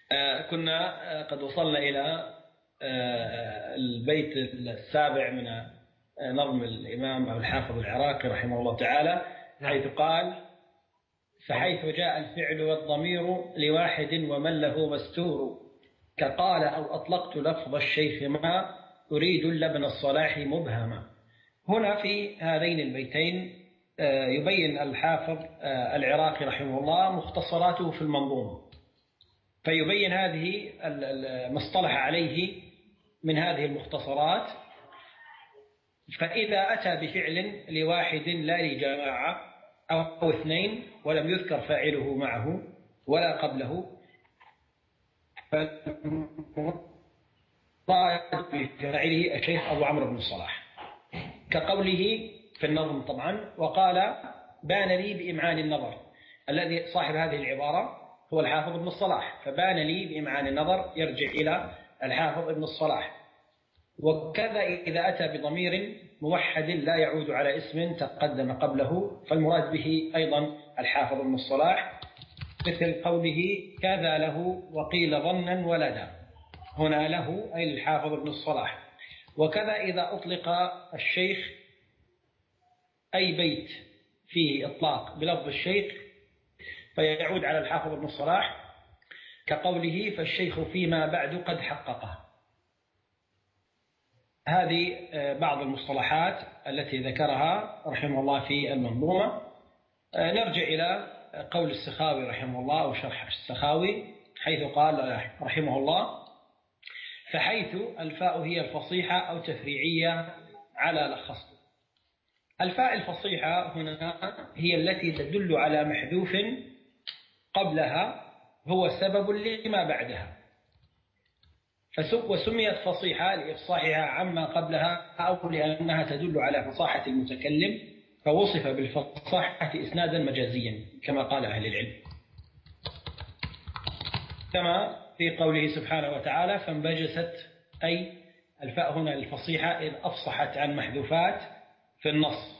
كنا قد وصلنا إلى البيت السابع من نظم الإمام أبو الحافظ العراقي رحمه الله تعالى، حيث قال: فحيث جاء الفعل والضمير لواحد ومن له مستور، كقال أو أطلقت لفظ الشيخ ما أريد لبن الصلاح مبهما. هنا في هذين البيتين يبين الحافظ العراقي رحمه الله مختصراته في المنظومة، فيبين هذه ما اصطلح عليه من هذه المختصرات. فإذا أتى بفعل لواحد لا لجماعة أو اثنين ولم يذكر فاعله معه ولا قبله، فالمراد بفاعله الشيخ أبو عمرو بن الصلاح، كقوله في النظم طبعا: وقال بان لي بإمعان النظر. الذي صاحب هذه العبارة هو الحافظ ابن الصلاح، فبان لي بإمعان النظر يرجع إلى الحافظ ابن الصلاح. وكذا إذا أتى بضمير موحد لا يعود على اسم تقدم قبله، فالمراد به أيضا الحافظ ابن الصلاح، مثل قوله كذا له وقيل ظنا ولدا. هنا له أي الحافظ ابن الصلاح. وكذا إذا أطلق الشيخ أي بيت فيه إطلاق بلفظ الشيخ فيعود على الحافظ ابن الصلاح، كقوله فالشيخ فيما بعد قد حققه. هذه بعض المصطلحات التي ذكرها رحمه الله في المنظومة. نرجع إلى قول السخاوي رحمه الله أو شرح السخاوي، حيث قال رحمه الله: فحيث الفاء هي الفصيحة أو تفريعية على لخصته. الفاء الفصيحة هنا هي التي تدل على محذوف قبلها هو سبب لما بعدها، وسميت فصيحة لإفصاحها عما قبلها أو لأنها تدل على فصاحة المتكلم، فوصف بالفصاحة إسنادا مجازيا كما قال أهل العلم، كما في قوله سبحانه وتعالى: فانبجست، أي الفاء هنا الفصيحة إذ أفصحت عن محذوفات في النص.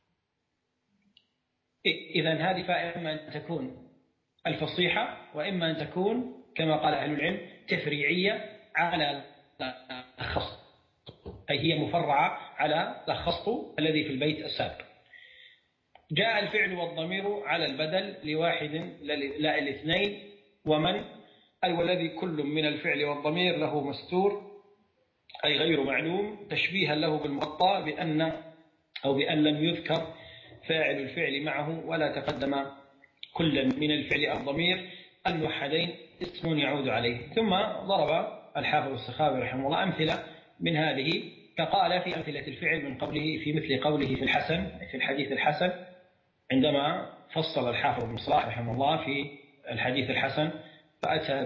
إذن هذه فاء إما أن تكون الفصيحة وإما أن تكون كما قال أهل العلم تفريعية على لخصت، أي هي مفرعة على لخصت الذي في البيت السابق. جاء الفعل والضمير على البدل لواحد لا الاثنين ومن، أي والذي كل من الفعل والضمير له مستور أي غير معلوم، تشبيها له بالمغطى بأن لم يذكر فاعل الفعل معه ولا تقدم كل من الفعل أو الضمير الموحدين اسم يعود عليه. ثم ضرب الحافظ السخاوي رحمه الله أمثلة من هذه، فقال في أمثلة الفعل من قوله في مثل قوله في الحسن، في الحديث الحسن، عندما فصل الحافظ بن صلاح رحمه الله في الحديث الحسن فأتى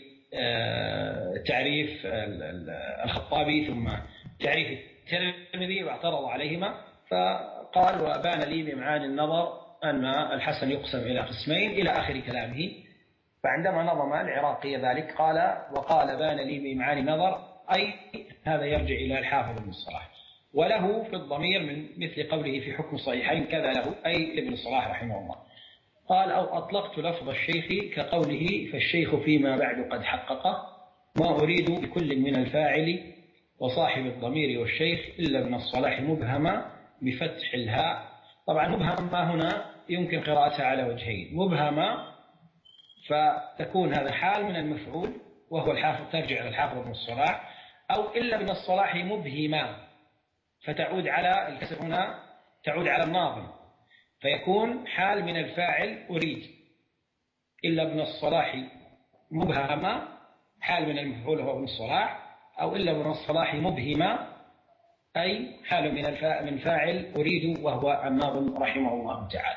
بتعريف الخطابي ثم تعريف الترمذي واعترض عليهما، فقال: وبان لي بإمعان النظر أن الحسن يقسم إلى قسمين إلى آخر كلامه. فعندما نظم العراقي ذلك قال: وقال بان لي بإمعان النظر، أي هذا يرجع إلى الحافظ بن الصلاح. وله في الضمير من مثل قوله في حكم الصحيحين كذا له، أي ابن الصلاح رحمه الله. قال: أو أطلقت لفظ الشيخ كقوله فالشيخ فيما بعد قد حققه، ما أريد بكل من الفاعل وصاحب الضمير والشيخ إلا ابن الصلاح مبهما بفتح الهاء. طبعا مبهما هنا يمكن قراءتها على وجهين: مبهما فتكون هذا حال من المفعول وهو الحافظ، ترجع إلى الحافظ ابن الصلاح، أو إلا ابن الصلاح مبهما فتعود على الكسر هنا تعود على الناظم، فيكون حال من الفاعل أريد، إلا ابن الصلاح مبهما حال من المفعول وهو ابن الصلاح، أو إلا ابن الصلاح مبهما أي حال من فاعل أريد وهو الناظم رحمه الله تعالى.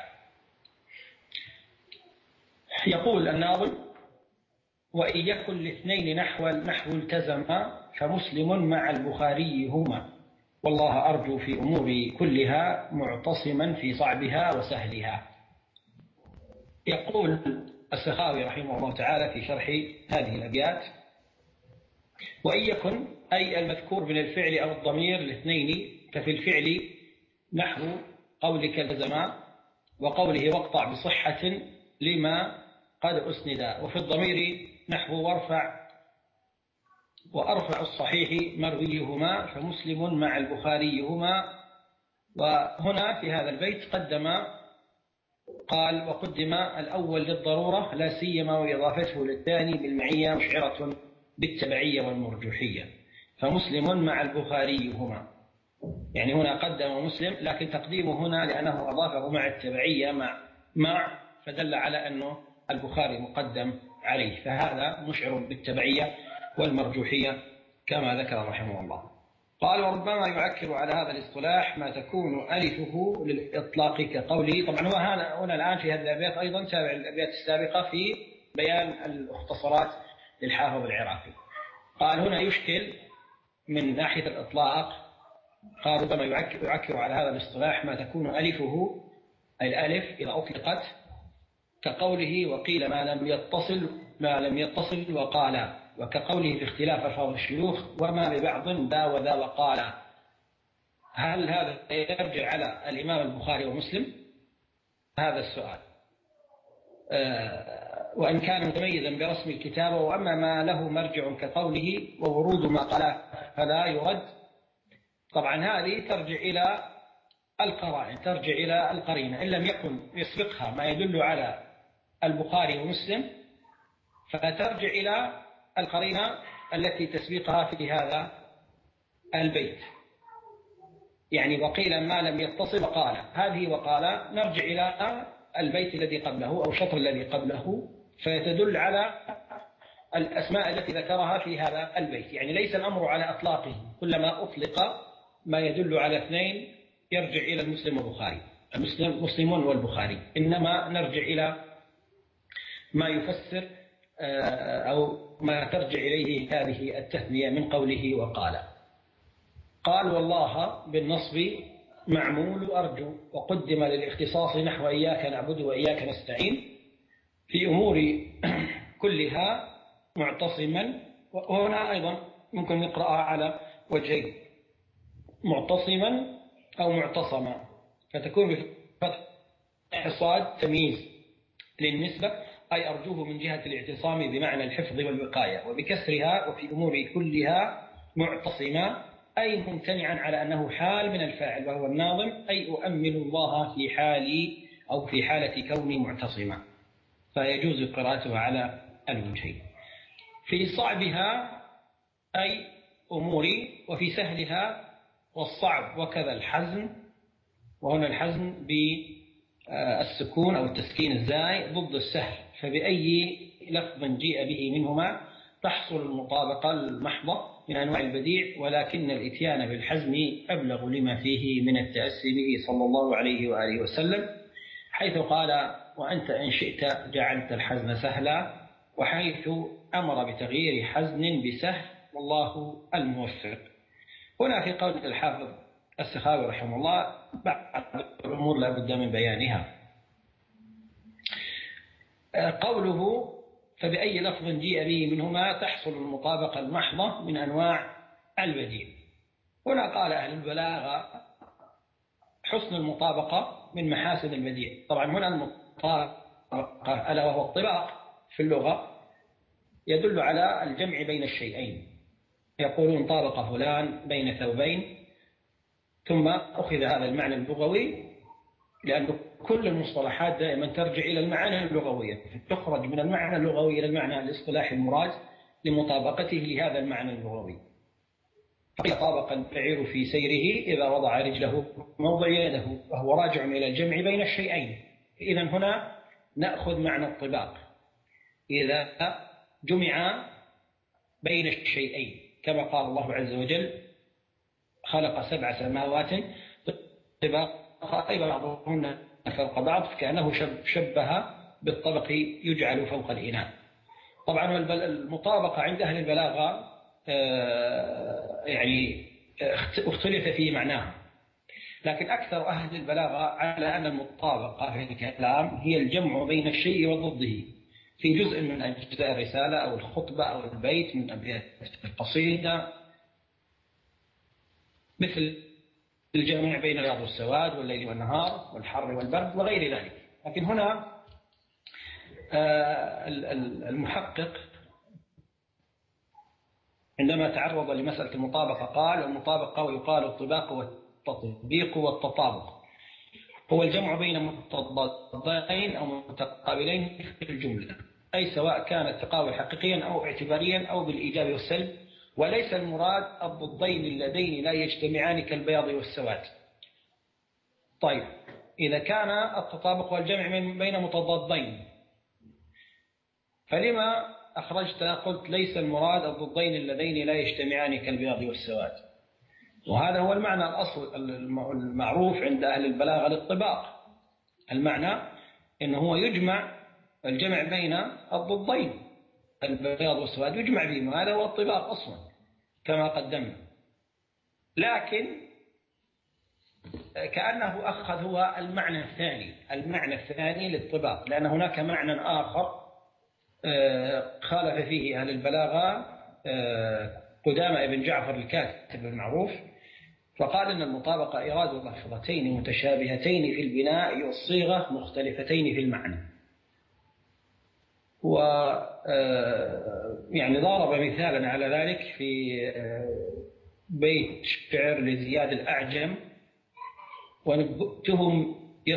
يقول الناظم: وإن يكن الاثنين نحو التزما فمسلم مع البخاري هما، والله أرجو في أموري كلها معتصما في صعبها وسهلها. يقول السخاوي رحمه الله تعالى في شرح هذه الأبيات: وإن يكن أي المذكور من الفعل أو الضمير الاثنين، ففي الفعل نحو قولك التزما وقوله واقطع بصحة لما قد أسندا، وفي الضمير نحو وأرفع الصحيح مرويهما فمسلم مع البخاري هما. وهنا في هذا البيت قال وقدم الأول للضرورة لا سيما وإضافته للثاني بالمعية مشعرة بالتبعية والمرجوحية، فمسلم مع البخاري هما. يعني هنا قدم مسلم، لكن تقديمه هنا لأنه أضافه مع التبعية مع فدل على أنه البخاري مقدم عليه، فهذا مشعر بالتبعية والمرجوحية كما ذكر رحمه الله. قال وربما يعكر على هذا الاصطلاح ما تكون ألفه للإطلاق كقوله. طبعا هو هنا الآن في هذا الأبيات أيضا تابع الأبيات السابقة في بيان المختصرات للحافظ العراقي. قال هنا يشكل من ناحية الإطلاق، قال ربما يعكر على هذا الاصطلاح ما تكون ألفه، أي الألف إذا أطلقت كقوله وقيل ما لم يتصل وقال، وكقوله في اختلاف ألفاظ الشيوخ وما ببعض ذا وذا وقال. هل هذا يرجع على الإمام البخاري ومسلم؟ هذا السؤال. وإن كان متميزا برسم الكتابة، وأما ما له مرجع كقوله وورود ما قال فلا يرد. طبعا هذه ترجع إلى القرائن، ترجع إلى القرينة، إن لم يكن يسبقها ما يدل على البخاري ومسلم فترجع إلى القرينة التي تسبقها في هذا البيت. يعني وقيل ما لم يتصل وقال، هذه وقال نرجع إلى البيت الذي قبله أو الشطر الذي قبله، فيتدل على الأسماء التي ذكرها في هذا البيت. يعني ليس الأمر على أطلاقه، كلما أطلق ما يدل على اثنين يرجع إلى المسلم والبخاري، مسلم والبخاري، إنما نرجع إلى ما يفسر أو ما ترجع إليه هذه التثنية من قوله وقال. قال والله بالنصب معمول أرجو، وقدم للاختصاص نحو إياك نعبد وإياك نستعين في أمور كلها معتصما. وهنا أيضا ممكن نقرأها على وجهين، معتصما أو معتصما، فتكون بفتح الصاد تمييز للنسبة، أي أرجوه من جهة الاعتصام بمعنى الحفظ والوقاية، وبكسرها وفي أمور كلها معتصما، أي ممتنعا على أنه حال من الفاعل وهو الناظم، أي أؤمن الله في حالي أو في حالة كوني معتصما، فيجوز قراءتها على الوجهين. في صعبها أي أموري، وفي سهلها والصعب وكذا الحزن. وهنا الحزن بالسكون أو التسكين الزاي ضد السهل، فبأي لفظ جيء به منهما تحصل المطابقة المحضة من أنواع البديع، ولكن الإتيان بالحزم أبلغ لما فيه من التأسي به صلى الله عليه وآله وسلم، حيث قال وأنت إن شئت جعلت الحزن سهلا، وحيث أمر بتغيير حزن بسهل، والله الموفق. هنا في قول الحافظ السخاوي رحمه الله بعض الأمور لا بد من بيانها. قوله فبأي لفظ جيء به منهما تحصل المطابقة المحضة من أنواع البديع. هنا قال أهل البلاغة حسن المطابقة من محاسن البديع. طبعا هنا المطابقة ألا وهو الطباق في اللغة يدل على الجمع بين الشيئين، يقولون طابق فلان بين ثوبين، ثم أخذ هذا المعنى اللغوي، لأن كل المصطلحات دائما ترجع إلى المعنى اللغوية، تخرج من المعنى اللغوي إلى المعنى الاصطلاحي المراد لمطابقته لهذا المعنى اللغوي. طابق البعير في سيره إذا وضع رجله موضع يده، وهو راجع إلى الجمع بين الشيئين. إذا هنا نأخذ معنى الطباق إذا جمع بين الشيئين، كما قال الله عز وجل خلق 7 سماوات طباقا بعضهن فوق بعض، فكأنه شبه بالطبق يجعل فوق الإناء. طبعا المطابقة عند أهل البلاغة يعني اختلف في معناها، لكن أكثر أهل البلاغة على أن المطابقة في الكلام هي الجمع بين الشيء وضده في جزء من أجزاء الرسالة أو الخطبة أو البيت من أبيات القصيدة، مثل الجمع بين الرياض والسواد والليل والنهار والحر والبرد وغير ذلك. لكن هنا المحقق عندما تعرض لمسألة المطابقة قال: والمطابقة ويقال الطباق والتطبيق والتطابق هو الجمع بين متضادين أو متقابلين في الجملة، أي سواء كان التقابل حقيقيا أو اعتباريا أو بالإيجاب والسلب، وليس المراد الضدين اللذين لا يجتمعان كالبياض والسواد. طيب، إذا كان التطابق والجمع بين متضادين، فلما أخرجت قلت ليس المراد الضدين اللذين لا يجتمعان كالبياض والسواد؟ وهذا هو المعنى الأصل المعروف عند أهل البلاغة للطباق. المعنى إنه هو يجمع الجمع بين الضدين البياض والسواد يجمع بهم، هذا هو الطباق أصلا كما قدمنا. لكن كأنه أخذ هو المعنى الثاني للطباق، لأن هناك معنى آخر خالف فيه أهل البلاغة قدامى بن جعفر الكاتب المعروف، فقال إن المطابقة إيراد لفظتين متشابهتين في البناء والصيغة مختلفتين في المعنى. و يعني ضرب مثالا على ذلك في بيت شعر لزياد الأعجم: ونبؤتهم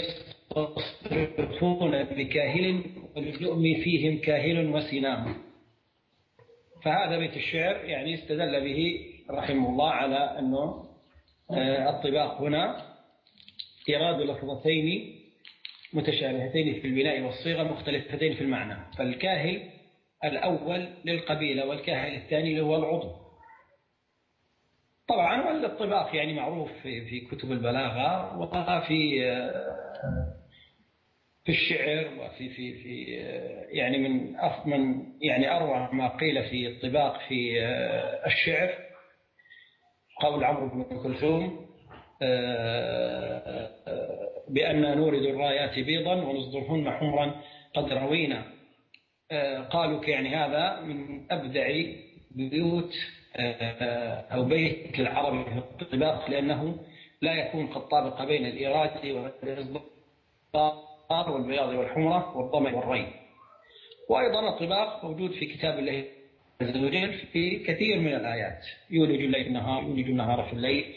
يستصرخون بكاهل وللؤم فيهم كاهل وسنام. فهذا بيت الشعر يعني استدل به رحمه الله على أنه الطباق هنا إيراد لفظتين متشابهتين في البناء والصيغة مختلفتين في المعنى، فالكاهل الأول للقبيلة والكاهل الثاني اللي هو العضو. طبعا الطباق يعني معروف في كتب البلاغة وفي الشعر وفي يعني من يعني أروع ما قيل في الطباق في الشعر قول عمرو بن كلثوم: بأن نورد الرايات بيضا ونصدرهن حمرا قد روينا. قالوا يعني هذا من أبدع بيوت أو بيت العرب في الطباق، لأنه لا يكون قد طابق بين الإيراد والإصدار والبياض والحمرة والضمر والري. وأيضا الطباق موجود في كتاب الله عز وجل في كثير من الآيات: يولج الليل في النهار، يولج النهار في الليل،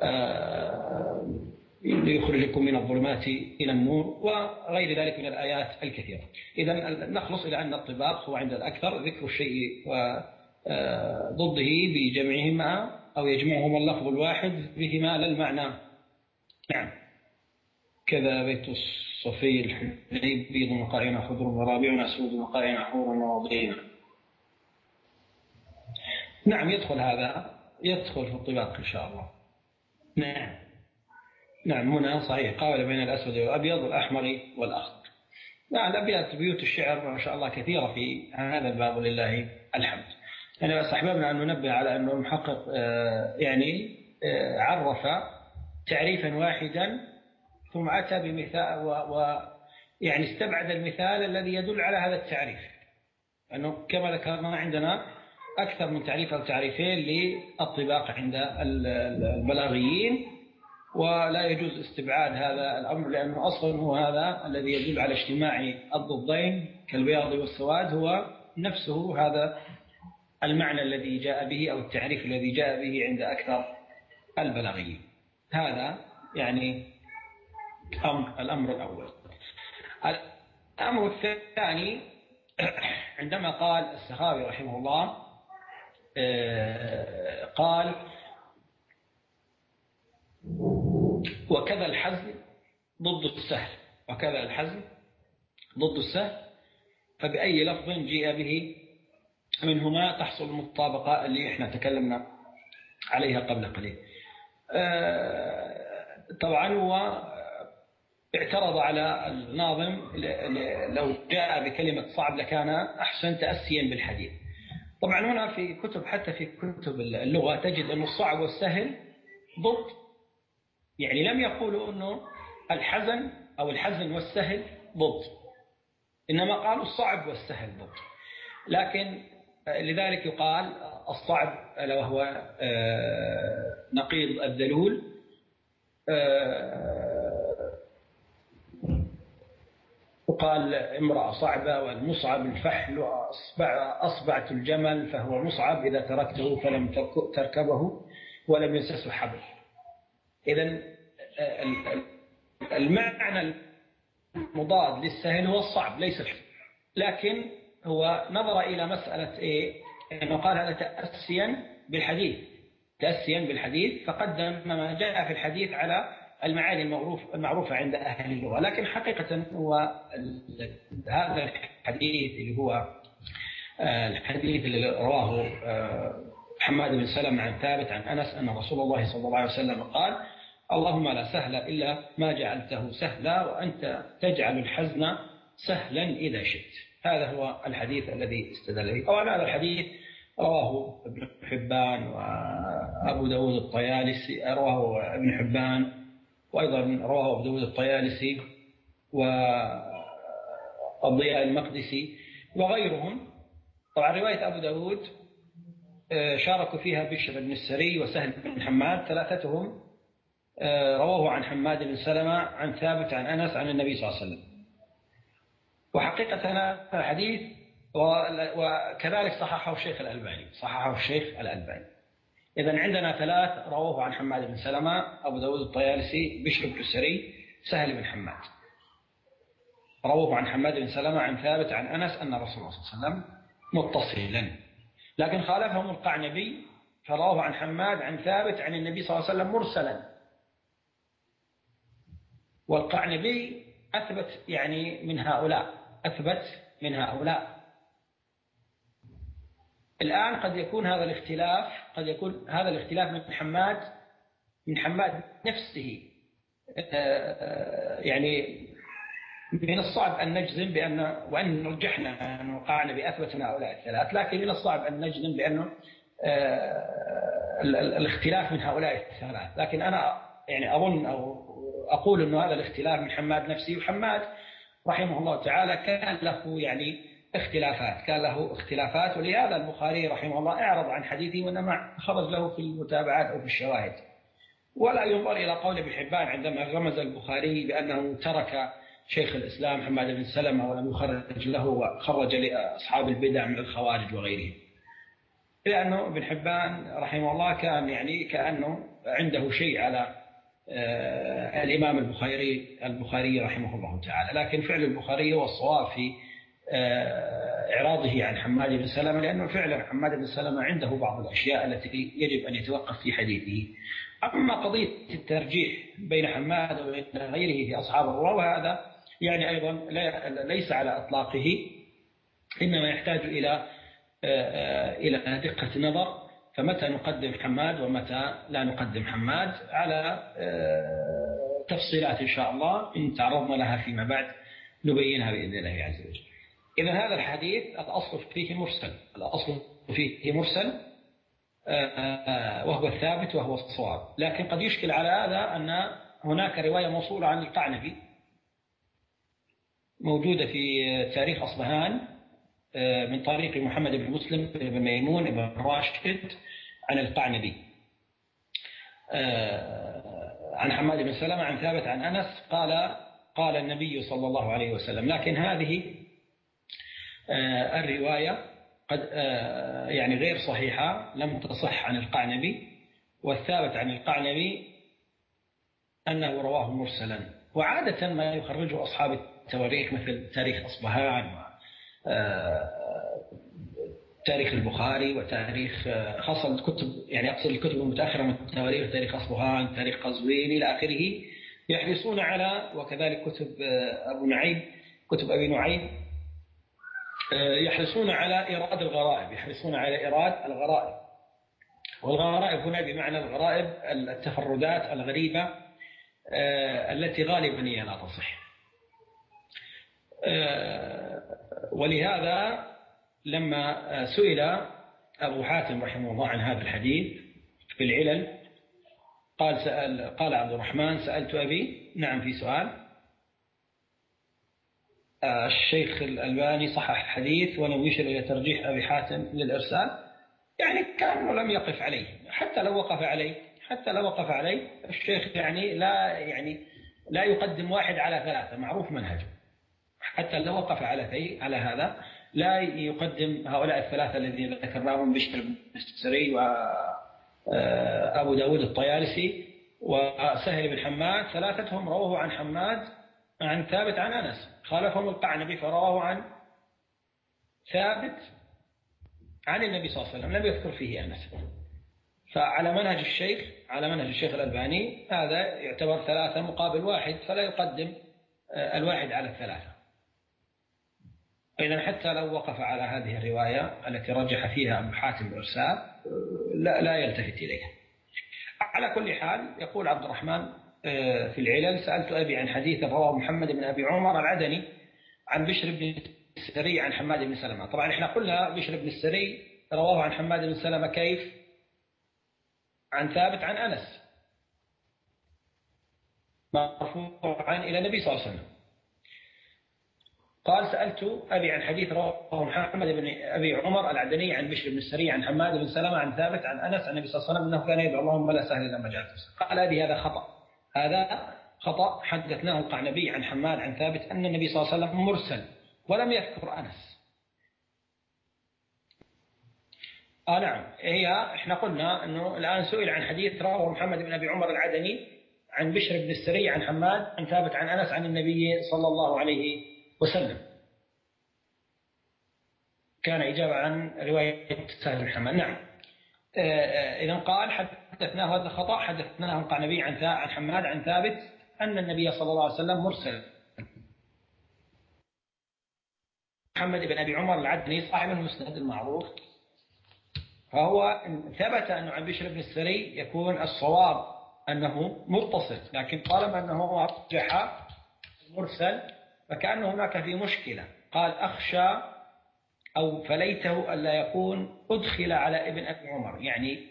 ليخرجكم من الظلمات إلى النور، وغير ذلك من الآيات الكثيرة. إذن نخلص إلى أن الطباق هو عند الأكثر ذكر الشيء وضده بجمعهما أو يجمعهما اللفظ الواحد بهما لا المعنى. نعم. كذا بيت الصفي الحليب: بيض مقارنة خضر ورابعنا سود مقارنة حور ووضينا. نعم، يدخل هذا، يدخل في الطباق إن شاء الله. نعم هنا صحيح قال بين الأسود والأبيض والأحمر والأخضر. نعم، الأبيات بيوت الشعر ما شاء الله كثيرة في هذا الباب ولله الحمد. يعني بس أحبابنا أن ننبه على أنه المحقق يعني عرف تعريفا واحدا ثم أتى بمثال يعني استبعد المثال الذي يدل على هذا التعريف، أنه كما ذكرنا عندنا أكثر من تعريف أو تعريفين للطباق عند البلاغيين، ولا يجوز استبعاد هذا الأمر، لأنه أصلا هو هذا الذي يدل على اجتماع الضدين كالبياض والسواد، هو نفسه هذا المعنى الذي جاء به أو التعريف الذي جاء به عند أكثر البلاغيين. هذا يعني الأمر الأول. الأمر الثاني عندما قال السخاوي رحمه الله قال: وكذا الحزم ضد السهل، وكذا الحزم ضد السهل، فبأي لفظ جيء به منهما تحصل المطابقة اللي احنا تكلمنا عليها قبل قليل. طبعا هو اعترض على الناظم: لو جاء بكلمة صعب لكان أحسن تأسيا بالحديث. طبعا هنا في كتب، حتى في كتب اللغة، تجد أن الصعب والسهل ضد، يعني لم يقولوا أنه الحزن أو الحزن والسهل ضد، إنما قالوا الصعب والسهل ضد. لكن لذلك يقال الصعب ألا وهو نقيض الذلول، وقال امرأة صعبة، والمصعب الفحل، وأصبعت الجمل فهو مصعب إذا تركته فلم تركبه ولم يمسسه حبل. إذن المعنى المضاد للسهل هو الصعب ليس الحزن، لكن هو نظر إلى مسألة إيه؟ أنه قال هذا تأسيا بالحديث، فقدم ما جاء في الحديث على المعاني المعروفة عند أهل اللغة. لكن حقيقة هو هذا الحديث اللي هو الحديث اللي رواه حماد بن سلمة عن ثابت عن أنس أن رسول الله صلى الله عليه وسلم قال: اللهم لا سهل إلا ما جعلته سهلا وأنت تجعل الحزن سهلا إذا شئت. هذا هو الحديث الذي استدل به. طبعا هذا الحديث رواه ابن حبان وأبو داود الطيالسي، رواه ابن حبان، وأيضا رواه أبو داود الطيالسي والضياء المقدسي وغيرهم. طبعا رواية أبو داود شاركوا فيها بشر بن السري وسهل بن حماد، ثلاثتهم رواه عن حماد بن سلمة عن ثابت عن أنس عن النبي صلى الله عليه وسلم. وحقيقة هذا الحديث وكذلك صححه الشيخ الألباني. إذن عندنا ثلاث رواه عن حماد بن سلمة: أبو داود الطيالسي، بشر بن السري، سهل بن حماد. رواه عن حماد بن سلمة عن ثابت عن أنس أن رسول الله صلى الله عليه وسلم متصلا، لكن خالفهم القعنبي فرواه عن حماد عن ثابت عن النبي صلى الله عليه وسلم مرسلا. والقعنبي أثبت من هؤلاء. الآن قد يكون هذا الاختلاف من حماد نفسه. يعني من الصعب أن نجزم وأن نرجحنا أن القعنبي أثبت من هؤلاء الثلاث، لكن من الصعب أن نجزم بأنه الاختلاف من هؤلاء الثلاث. لكن أنا يعني أظن أو أقول أن هذا الاختلاف من حماد نفسه. وحماد رحمه الله تعالى كان له اختلافات، ولهذا البخاري رحمه الله أعرض عن حديثه وإنما خرج له في المتابعات أو في الشواهد. ولا ينظر إلى قول ابن حبان عندما رمز البخاري بأنه ترك شيخ الإسلام حماد بن سلمة ولم يخرج له وخرج لأصحاب البدع من الخوارج وغيرهم، لأنه ابن حبان رحمه الله كان كأنه عنده شيء على الإمام البخاري رحمه الله تعالى. لكن فعل البخاري هو الصواب في إعراضه عن حماد بن سلمة، لأنه فعلا حماد بن سلمة عنده بعض الأشياء التي يجب أن يتوقف في حديثه. أما قضية الترجيح بين حماد وبين غيره في أصحاب الرواة، وهذا أيضا ليس على إطلاقه، إنما يحتاج إلى دقة نظر، فمتى نقدم حماد ومتى لا نقدم حماد على تفصيلات إن شاء الله إن تعرضنا لها فيما بعد نبينها بإذن الله عز وجل. إذن هذا الحديث الأصل فيه مرسل وهو الثابت وهو الصواب. لكن قد يشكل على هذا أن هناك رواية موصولة عن القعنبي موجودة في تاريخ أصبهان من طريق محمد بن مسلم بن ميمون بن راشد عن القعنبي عن حماد بن سلمة عن ثابت عن أنس قال النبي صلى الله عليه وسلم. لكن هذه الرواية قد غير صحيحة، لم تصح عن القعنبي، والثابت عن القعنبي أنه رواه مرسلا. وعادة ما يخرجه أصحاب التواريخ مثل تاريخ أصبهان تاريخ البخاري وتاريخ خاصة الكتب، أقصد الكتب المتأخرة من التواريخ، تاريخ أصبهان، تاريخ قزوين إلى آخره، يحرصون على، وكذلك كتب أبي نعيم يحرصون على إيراد الغرائب. والغرائب هنا بمعنى الغرائب التفردات الغريبة التي غالبا هي لا تصح. ولهذا لما سئل أبو حاتم رحمه الله عن هذا الحديث في العلل قال عبد الرحمن: سألت أبي. نعم، في سؤال. الشيخ الألباني صحح الحديث ولم يشر إلى ترجيح أبي حاتم للإرسال، كأنه لم يقف عليه. حتى لو وقف عليه الشيخ لا يقدم واحد على ثلاثة، معروف منهجه. حتى لو وقف على هذا لا يقدم هؤلاء الثلاثة الذين ذكرناهم، بشر بن السري وأبو داود الطيالسي وسهل بن حماد، ثلاثتهم رواه عن حماد عن ثابت عن أنس، خالفهم القعنبي فرواه عن ثابت عن النبي صلى الله عليه وسلم، لم يذكر فيه أنس. فعلى منهج الشيخ الألباني هذا يعتبر 3 مقابل 1، فلا يقدم الواحد على الثلاثة. إذن حتى لو وقف على هذه الرواية التي رجح فيها أبو حاتم الإرسال لا يلتفت إليها. على كل حال، يقول عبد الرحمن في العلل: سألت أبي عن حديث رواه محمد بن أبي عمر العدني عن بشر بن السري عن حماد بن سلمة. طبعا احنا قلنا بشر بن السري رواه عن حماد بن سلمة كيف؟ عن ثابت عن أنس مرفوعا إلى النبي صلى الله عليه وسلم. قال: سألت أبي عن حديث رواه محمد بن أبي عمر العدني عن بشر بن السري عن حماد بن سلمة عن ثابت عن أنس عن النبي صلى الله عليه وسلم أنه كان يدعو اللهم لا سهل إلا ما جعلته سهلا. قال: أبي هذا خطأ. حدثناه القعنبي عن حماد عن ثابت أن النبي صلى الله عليه وسلم مرسل ولم يذكر أنس. نعم، احنا قلنا أنه الآن سئل عن حديث رواه محمد بن أبي عمر العدني عن بشر بن السري عن حماد عن ثابت عن أنس عن النبي صلى الله عليه وسلم، كان إجابة عن رواية سهل بن حماد. نعم. إذن قال: حدثناه، هذا خطأ، حدثناه القعنبي عن حماد عن ثابت أن النبي صلى الله عليه وسلم مرسل. محمد بن أبي عمر العدني صاحب المسند المعروف، فهو ثبت أنه عن بشر بن السري يكون الصواب أنه متصل، لكن طالما أنه أرجح مرسل فكأن هناك في مشكلة. قال: أخشى أو فليته ألا يكون أدخل على ابن أبي عمر، يعني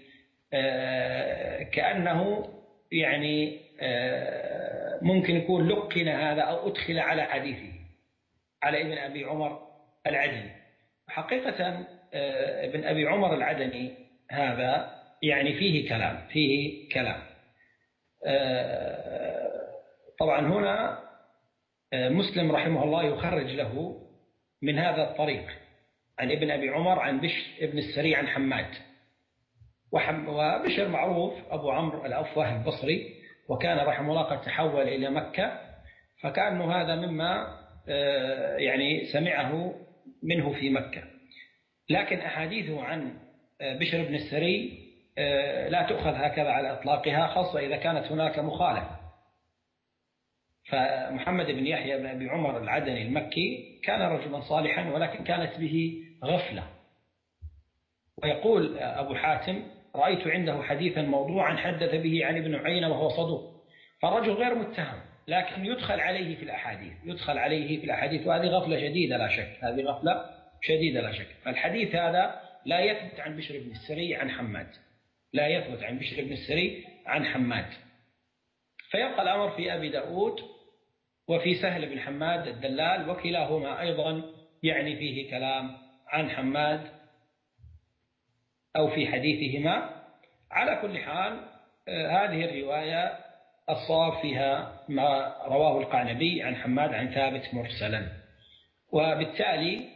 كأنه يعني ممكن يكون لقن هذا أو أدخل على حديثه على ابن أبي عمر العدني. حقيقة ابن أبي عمر العدني هذا يعني فيه كلام. طبعا هنا مسلم رحمه الله يخرج له من هذا الطريق عن ابن أبي عمر عن بشر ابن السري عن حماد، وبشر معروف أبو عمرو الأفواه البصري، وكان رحمه الله قد تحول إلى مكة، فكأنه هذا مما يعني سمعه منه في مكة. لكن أحاديثه عن بشر بن السري لا تؤخذ هكذا على إطلاقها، خاصة إذا كانت هناك مخالفة. فمحمد بن يحيى بن أبي عمر العدني المكي كان رجلا صالحا، ولكن كانت به غفلة. ويقول أبو حاتم: رأيت عنده حديثا موضوعا حدث به عن ابن عيينة وهو صدوق. فالرجل غير متهم، لكن يدخل عليه في الأحاديث، وهذه غفلة شديدة لا شك. فالحديث هذا لا يثبت عن بشر بن السري عن حماد، فيبقى الأمر في أبي داود وفي سهل بن حماد الدلال، وكلاهما أيضا يعني فيه كلام عن حماد أو في حديثهما. على كل حال هذه الرواية الصواب فيها ما رواه القعنبي عن حماد عن ثابت مرسلا، وبالتالي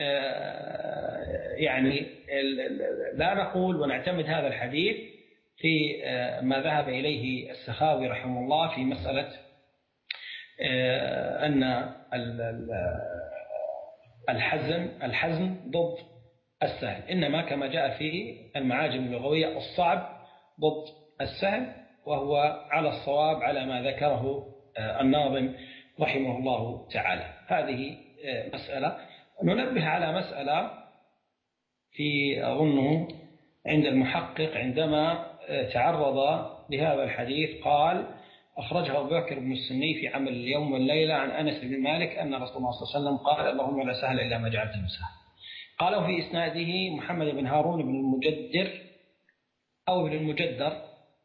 يعني لا نقول ونعتمد هذا الحديث في ما ذهب إليه السخاوي رحمه الله في مسألة أن الحزم ضد السهل، إنما كما جاء في المعاجم اللغوية الصعب ضد السهل، وهو على الصواب على ما ذكره الناظم رحمه الله تعالى. هذه مسألة. ننبه على مسألة في أظنه عند المحقق عندما تعرض لهذا الحديث، قال: أخرجه أبو بكر بن السني في عمل اليوم والليلة عن أنس بن مالك أن رسول الله صلى الله عليه وسلم قال: اللهم لا سهل إلا ما جعلته سهلا. قالوا في إسناده محمد بن هارون بن المجدر أو ابن المجدر،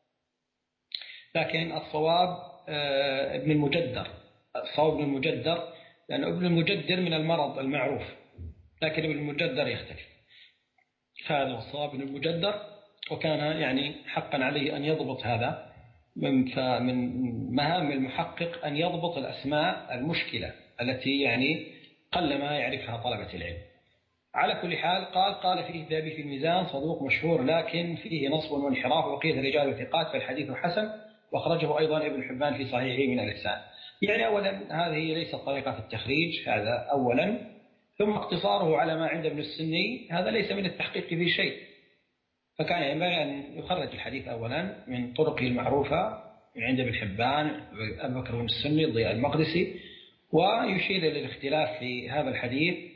لكن الصواب ابن المجدر، لأن ابن المجدر من المرض المعروف، لكن ابن المجدر يختلف. هذا الصواب ابن المجدر، وكان يعني حقا عليه أن يضبط هذا. من مهام المحقق أن يضبط الأسماء المشكلة التي يعني قلما يعرفها طلبة العلم. على كل حال قال فيه الذهبي في الميزان صدوق مشهور لكن فيه نصب وانحراف وقيل رجال ثقات فالحديث حسن، واخرجه ايضا ابن حبان في صحيحه من الإحسان. يعني اولا هذه ليست طريقه في التخريج، هذا اولا. ثم اقتصاره على ما عند ابن السني هذا ليس من التحقيق في شيء، فكان ينبغي ان يخرج الحديث اولا من طرقه المعروفه من عند ابن حبان، ابي بكر بن السني، ضياء المقدسي، ويشير الى الاختلاف في هذا الحديث.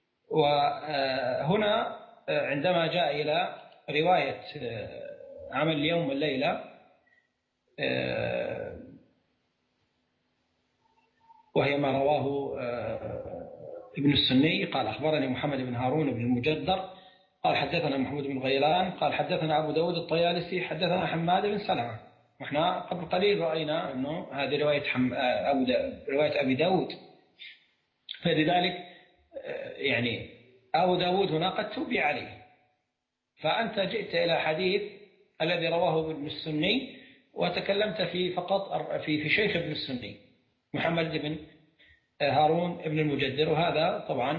وهنا عندما جاء إلى رواية عمل اليوم والليلة وهي ما رواه ابن السني، قال أخبرني محمد بن هارون بن المجدر قال حدثنا محمود بن غيلان قال حدثنا أبو داود الطيالسي حدثنا حماد بن سلمة. وإحنا قبل قليل رأينا أنه هذه رواية أبي داود، فلذلك يعني أبو داود هنا قد توبي عليه، فأنت جئت إلى حديث الذي رواه ابن السني وتكلمت في فقط في شيخ ابن السني محمد بن هارون بن المجدر، وهذا طبعا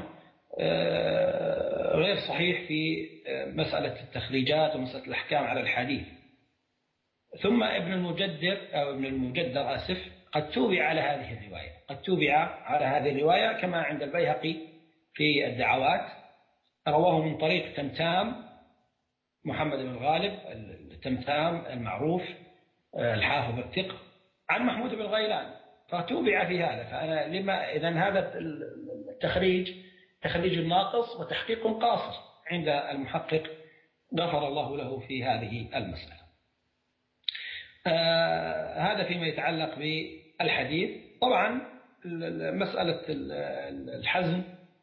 غير صحيح في مسألة التخريجات ومسألة الأحكام على الحديث. ثم ابن المجدر قد توبع على هذه الرواية كما عند البيهقي في الدعوات، رواه من طريق تمتام محمد بن الغالب التمتام المعروف الحافظ الثقة عن محمود بن غيلان، فتوبع في هذا. فأنا إذن هذا تخريج ناقص وتحقيق قاصر عند المحقق غفر الله له في هذه المسألة. هذا فيما يتعلق بالحديث. طبعا مسألة الحزم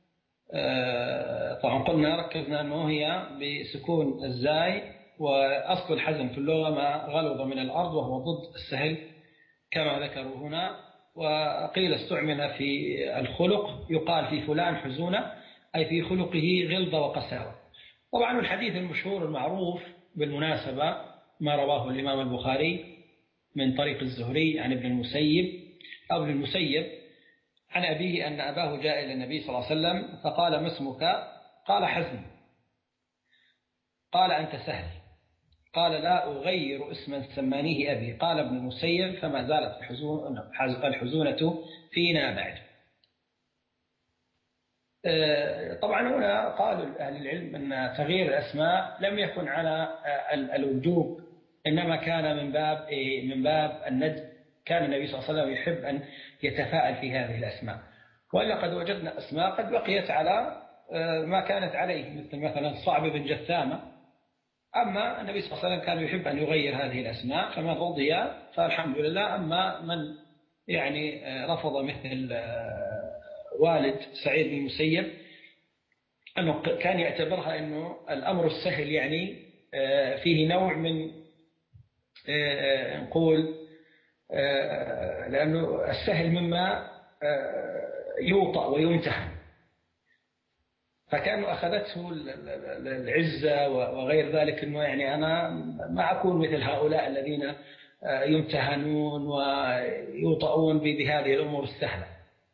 طبعا قلنا ركزنا أنه هي بسكون الزاي، وأصل الحزم في اللغة ما غلظ من الأرض وهو ضد السهل كما ذكروا هنا. وقيل استعمل في الخلق، يقال في فلان حزونة أي في خلقه غلظة وقساوة. طبعا الحديث المشهور المعروف بالمناسبة ما رواه الإمام البخاري من طريق الزهري عن ابن المسيب عن أبيه أن أباه جاء إلى النبي صلى الله عليه وسلم فقال ما اسمك؟ قال حزم. قال أنت سهل. قال لا أغير اسما سمانيه أبي. قال ابن المسيب فما زالت الحزونة فينا بعد. طبعا هنا قالوا أهل العلم أن تغيير الأسماء لم يكن على الوجوب، إنما كان من باب الندب. كان النبي صلى الله عليه وسلم يحب أن يتفاءل في هذه الأسماء، وإلا قد وجدنا أسماء قد بقيت على ما كانت عليه، مثلا صعب بن جثامة. أما النبي صلى الله عليه وسلم كان يحب أن يغير هذه الأسماء، فمن رضي فالحمد لله. أما من يعني رفض مثل والد سعيد بن المسيب أنه كان يعتبرها أنه الأمر السهل يعني فيه نوع من نقول لأنه السهل مما يوطأ ويمتحن، فكانوا أخذته العزة وغير ذلك، أنه يعني أنا ما أكون مثل هؤلاء الذين يمتهنون ويوطؤون بهذه الأمور السهلة.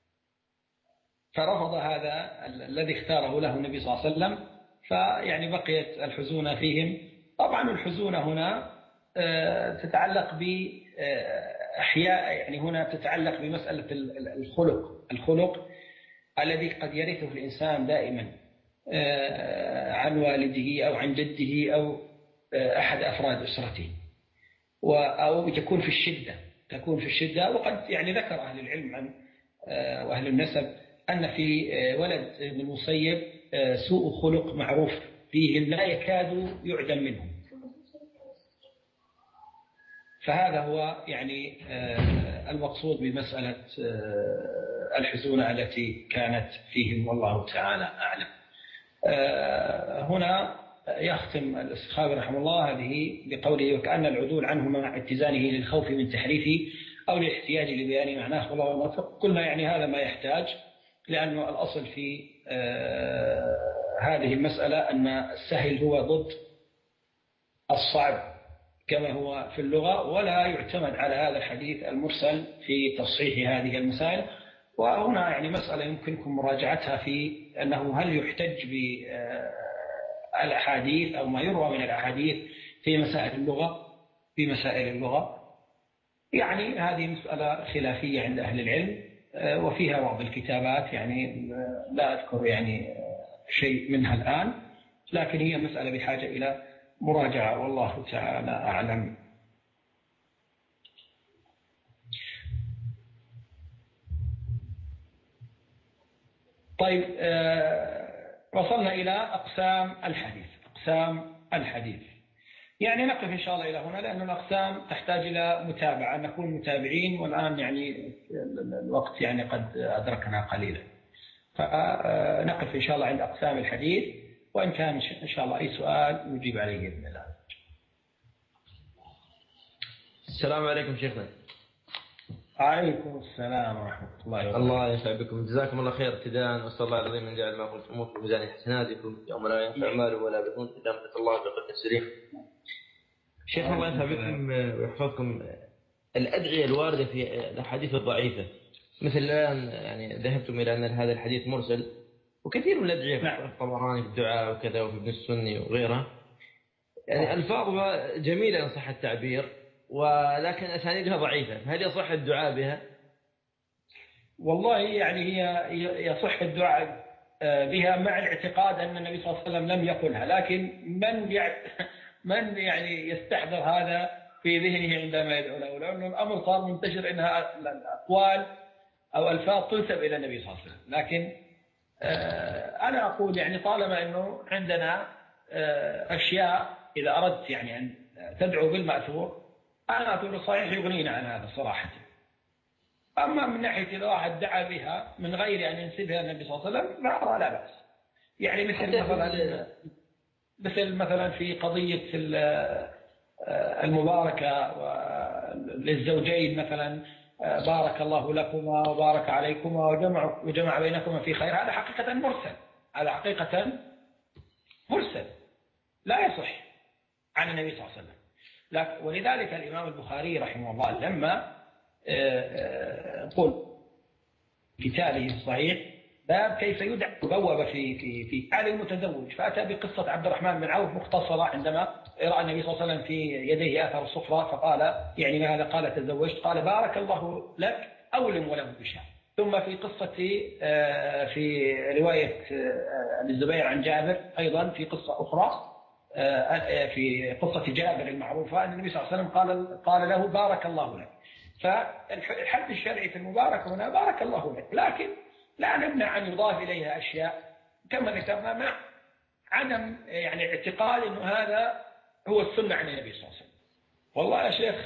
فرفض هذا الذي اختاره له النبي صلى الله عليه وسلم، فيعني بقيت الحزونة فيهم. طبعا الحزونة هنا تتعلق بأحياء، يعني هنا تتعلق بمسألة الخلق الذي قد يرثه الإنسان دائما عن والده أو عن جده أو أحد أفراد أسرته، أو تكون في الشدة. وقد يعني ذكر أهل العلم عن وأهل النسب أن في ولد ابن المسيب سوء خلق معروف فيهم لا يكاد يعدم منهم. فهذا هو يعني المقصود بمسألة الحزونة التي كانت فيهم، والله تعالى أعلم. هنا يختم السخاوي رحمه الله هذه بقوله وكأن العدول عنه مع اتزانه للخوف من تحريفه أو للاحتياج لبيان معناه والله الموفق. قلنا يعني هذا ما يحتاج، لأنه الأصل في هذه المسألة أن السهل هو ضد الصعب كما هو في اللغة، ولا يعتمد على هذا الحديث المرسل في تصحيح هذه المسائل. وهنا يعني مسألة يمكنكم مراجعتها في أنه هل يحتج بالأحاديث أو ما يروى من الأحاديث في مسائل اللغة. يعني هذه مسألة خلافية عند أهل العلم، وفيها بعض الكتابات، يعني لا أذكر يعني شيء منها الآن، لكن هي مسألة بحاجة إلى مراجعة، والله تعالى أعلم. طيب، وصلنا إلى أقسام الحديث. يعني نقف إن شاء الله إلى هنا، لأن الأقسام تحتاج إلى متابعة، نكون متابعين، والآن يعني الوقت يعني قد أدركنا قليلا، فنقف إن شاء الله عند أقسام الحديث، وإن كان إن شاء الله أي سؤال نجيب عليه بإذن الله. السلام عليكم شيخنا. عليكم السلام ورحمة الله وبركاته. الله ينفع بكم، جزاكم الله خير ابتداء، واسال الله العظيم ان يجعل ما قلتم في ميزان حسناتكم يوم لا ينفع مال ولا بنون الا من اتى الله بقلب سليم. شيخنا الله ينفع بكم ويحفظكم، الادعيه الوارده في الاحاديث الضعيفه، مثل الان يعني ذهبتم الى ان هذا الحديث مرسل، وكثير من الادعيه في الطبراني في الدعاء وكذا وفي ابن السني وغيرها، يعني الفاظها جميله ان صح التعبير، ولكن اسانيدها ضعيفه، فهل يصح الدعاء بها؟ والله يعني هي يصح الدعاء بها مع الاعتقاد أن النبي صلى الله عليه وسلم لم يقلها، لكن من يعني يستحضر هذا في ذهنه عندما يدعو له، لأنه الأمر صار منتشر أنها الأقوال أو ألفاظ تنسب إلى النبي صلى الله عليه وسلم. لكن أنا أقول يعني طالما أنه عندنا أشياء إذا أردت يعني أن تدعو بالمأثور، أنا أقول صحيح يغنينا عن هذا صراحة. أما من ناحية إذا واحد دعا بها من غير أن ينسبها النبي صلى الله عليه وسلم فأرى لا بأس. يعني مثل مثلا في قضية المباركة للزوجين مثلا، بارك الله لكما وبارك عليكما وجمع بينكما في خير، هذا حقيقة مرسل لا يصح عن النبي صلى الله عليه وسلم. ولذلك الإمام البخاري رحمه الله لما قل كتابه الصحيح باب كيف يدعى بوب في حال المتزوج، فأتى بقصة عبد الرحمن بن عوف مختصرة، عندما رأى النبي صلى الله عليه وسلم في يديه آثار الصفرة فقال يعني ماذا؟ قال تزوجت، قال بارك الله لك أولم وله بشار. ثم في قصة في رواية الزبير عن جابر أيضا في قصة أخرى، في قصة جابر المعروفة، أن النبي صلى الله عليه وسلم قال له بارك الله لك. فالحد الشرعي في المبارك هنا بارك الله لك، لكن لا نمنع أن يضاف إليها أشياء كما ذكرنا، مع عدم يعني اعتقاد أنه هذا هو السنة عن النبي صلى الله عليه وسلم. والله يا شيخ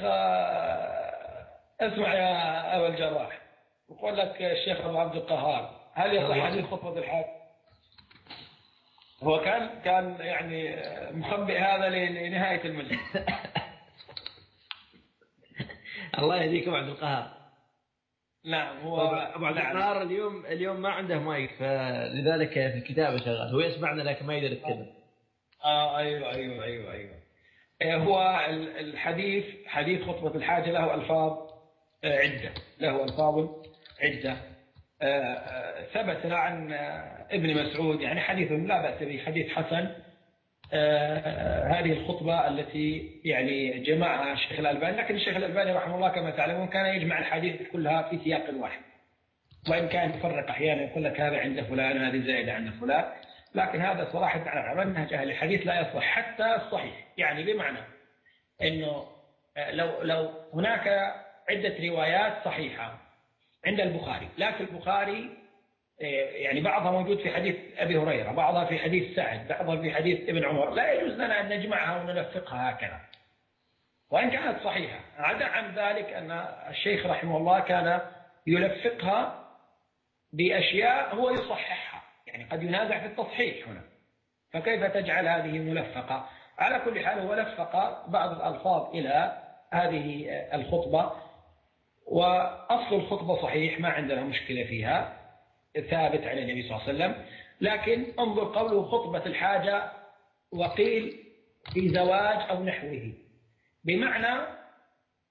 اسمع يا أبا الجراح، يقول لك الشيخ أبو عبد القهار، هل يصح حديث خطبة الحاج؟ هو كان يعني مخبئ هذا لنهاية المجلس. الله يهديك أبو عبد القهار. نعم، هو أبو عبد القهار اليوم ما عنده مايك، فلذلك في الكتابة شغال، هو يسمعنا لكن ما يقدر يتكلم. أيوه. هو الحديث حديث خطبة الحاجة له ألفاظ عدة. ثبت عن ابن مسعود يعني حديث لا بأس به، حديث حسن. هذه الخطبة التي يعني جمعها الشيخ الألباني، لكن الشيخ الألباني رحمه الله كما تعلمون كان يجمع الحديث كلها في سياق واحد، وإن كان يفرق أحيانا يقول لك هذا عند فلان وهذه زائدة عند فلان، لكن هذا صراحة على منهج أهل الحديث لا يصح حتى الصحيح. يعني بمعنى أنه لو هناك عدة روايات صحيحة عند البخاري، لكن البخاري يعني بعضها موجود في حديث أبي هريرة، بعضها في حديث سعد، بعضها في حديث ابن عمر، لا يجوز لنا أن نجمعها ونلفقها هكذا وإن كانت صحيحة. عدا عن ذلك أن الشيخ رحمه الله كان يلفقها بأشياء هو يصححها، يعني قد ينازع في التصحيح هنا، فكيف تجعل هذه ملفقة؟ على كل حال هو لفق بعض الألفاظ إلى هذه الخطبة، وأصل الخطبة صحيح ما عندنا مشكلة فيها، ثابت عن النبي صلى الله عليه وسلم. لكن انظر قوله خطبة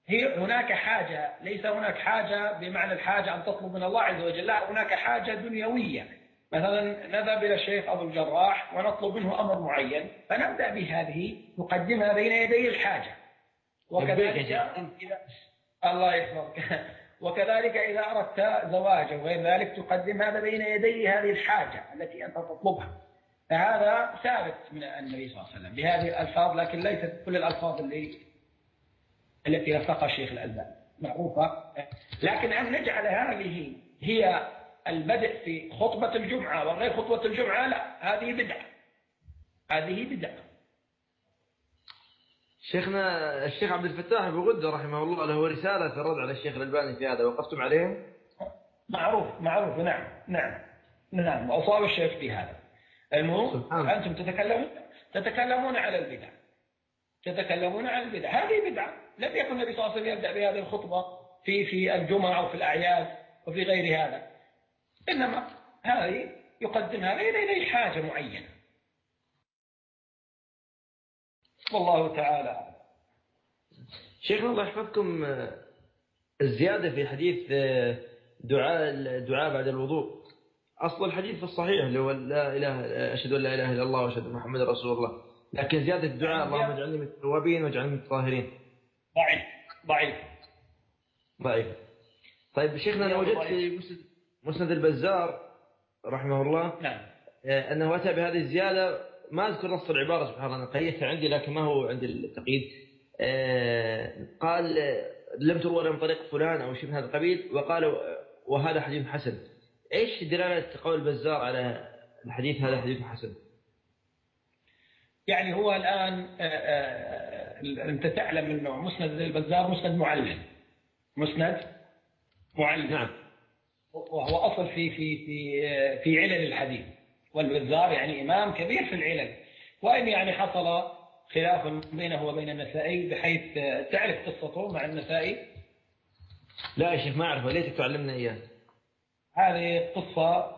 هناك حاجة، ليس هناك حاجة بمعنى الحاجة أن تطلب من الله عز وجل، لا، هناك حاجة دنيوية. مثلا نذهب إلى الشيخ أبو الجراح ونطلب منه أمر معين، فنبدأ بهذه نقدمها بين يدي الحاجة. وكذلك الله يحفظك وكذلك إذا أردت زواجا وغير ذلك تقدم هذا بين يدي هذه الحاجة التي أنت تطلبها. فهذا ثابت من النبي صلى الله عليه وسلم بهذه الألفاظ، لكن ليست كل الألفاظ التي وفقها الشيخ الألباني معروفة. لكن أن نجعل هذه هي البدء في خطبة الجمعة وغير خطبة الجمعة، لا، هذه بدعة، هذه بدعة. شيخنا الشيخ عبد الفتاح أبو غدة رحمه الله له رسالة في الرد على الشيخ الألباني في هذا، وقفتم عليه؟ معروف، نعم، وأصاب الشيخ في هذا. المهم أنتم تتكلمون على البدع، هذه بدعة. لم يكن النبي صلى الله عليه وسلم يبدأ بهذه الخطبة في الجمعة أو في الأعياد وفي غير هذا، إنما هذه يقدمها غير إليه حاجة معينة. والله تعالى. شيخنا الله يحفظكم، الزيادة في حديث دعاء بعد الوضوء، أصل الحديث في الصحيح اللي هو لا إله، أشهد أن لا إله إلا الله وأشهد أن محمدا رسول الله، لكن زيادة الدعاء اللهم اجعلني من التوابين واجعلني من الطاهرين ضعيف. طيب شيخنا أنا وجدت في مسند البزار رحمه الله أنه أتى بهذه الزيادة، ما أذكر نص العبارة سبحان الله، أنا قيدتها عندي لكن ما هو عندي التقييد. قال لم تروى من طريق فلان أو شيء من هذا القبيل، وقال وهذا حديث حسن. إيش دلالة قول البزار على الحديث هذا حديث حسن؟ يعني هو الآن أنت تعلم أنه مسند البزار مسند معلم نعم، وهو أصل في علل الحديث، والبزار يعني إمام كبير في العلل. وإن يعني حصل خلاف بينه وبين النسائي بحيث تعرف قصته مع النسائي؟ لا يا شيخ ما أعرفه، ليتك تعلمنا إياه. هذه قصة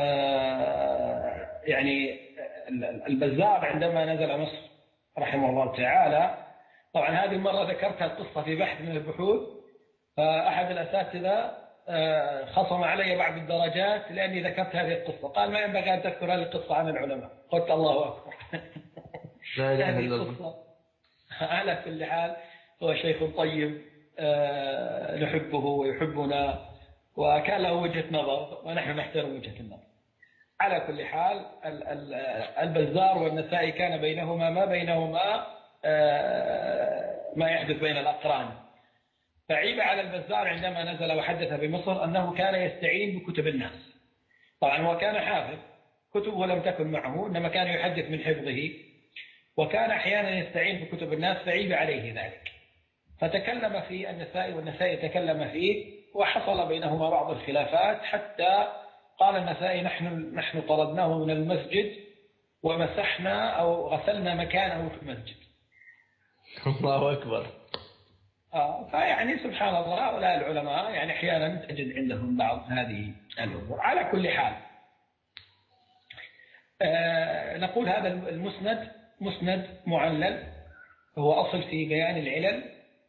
يعني البزار عندما نزل مصر رحمه الله تعالى، طبعا هذه المرة ذكرتها القصة في بحث من البحوث، فأحد الأساتذة خصم علي بعض الدرجات لأني ذكرت هذه القصة، قال ما ينبغي أن تذكر هذه القصة عن العلماء. قلت الله أكبر. لا إله إلا الله. على كل حال هو شيخ طيب نحبه ويحبنا، وكان له وجهة نظر ونحن نحترم وجهة النظر. على كل حال البزار والنسائي كان بينهما ما يحدث بين الأقران. فعيب على البزار عندما نزل وحدث بمصر أنه كان يستعين بكتب الناس. طبعا هو كان حافظ، كتبه لم تكن معه، إنما كان يحدث من حفظه، وكان أحيانا يستعين بكتب الناس، فعيب عليه ذلك. فتكلم في النسائي والنسائي تكلم فيه، وحصل بينهما بعض الخلافات، حتى قال النسائي نحن طردناه من المسجد ومسحنا أو غسلنا مكانه في المسجد. الله أكبر. فيعني سبحان الله هؤلاء العلماء يعني أحيانا تجد عندهم بعض هذه الأمور. على كل حال نقول هذا المسند مسند معلل، هو أصل في بيان العلل،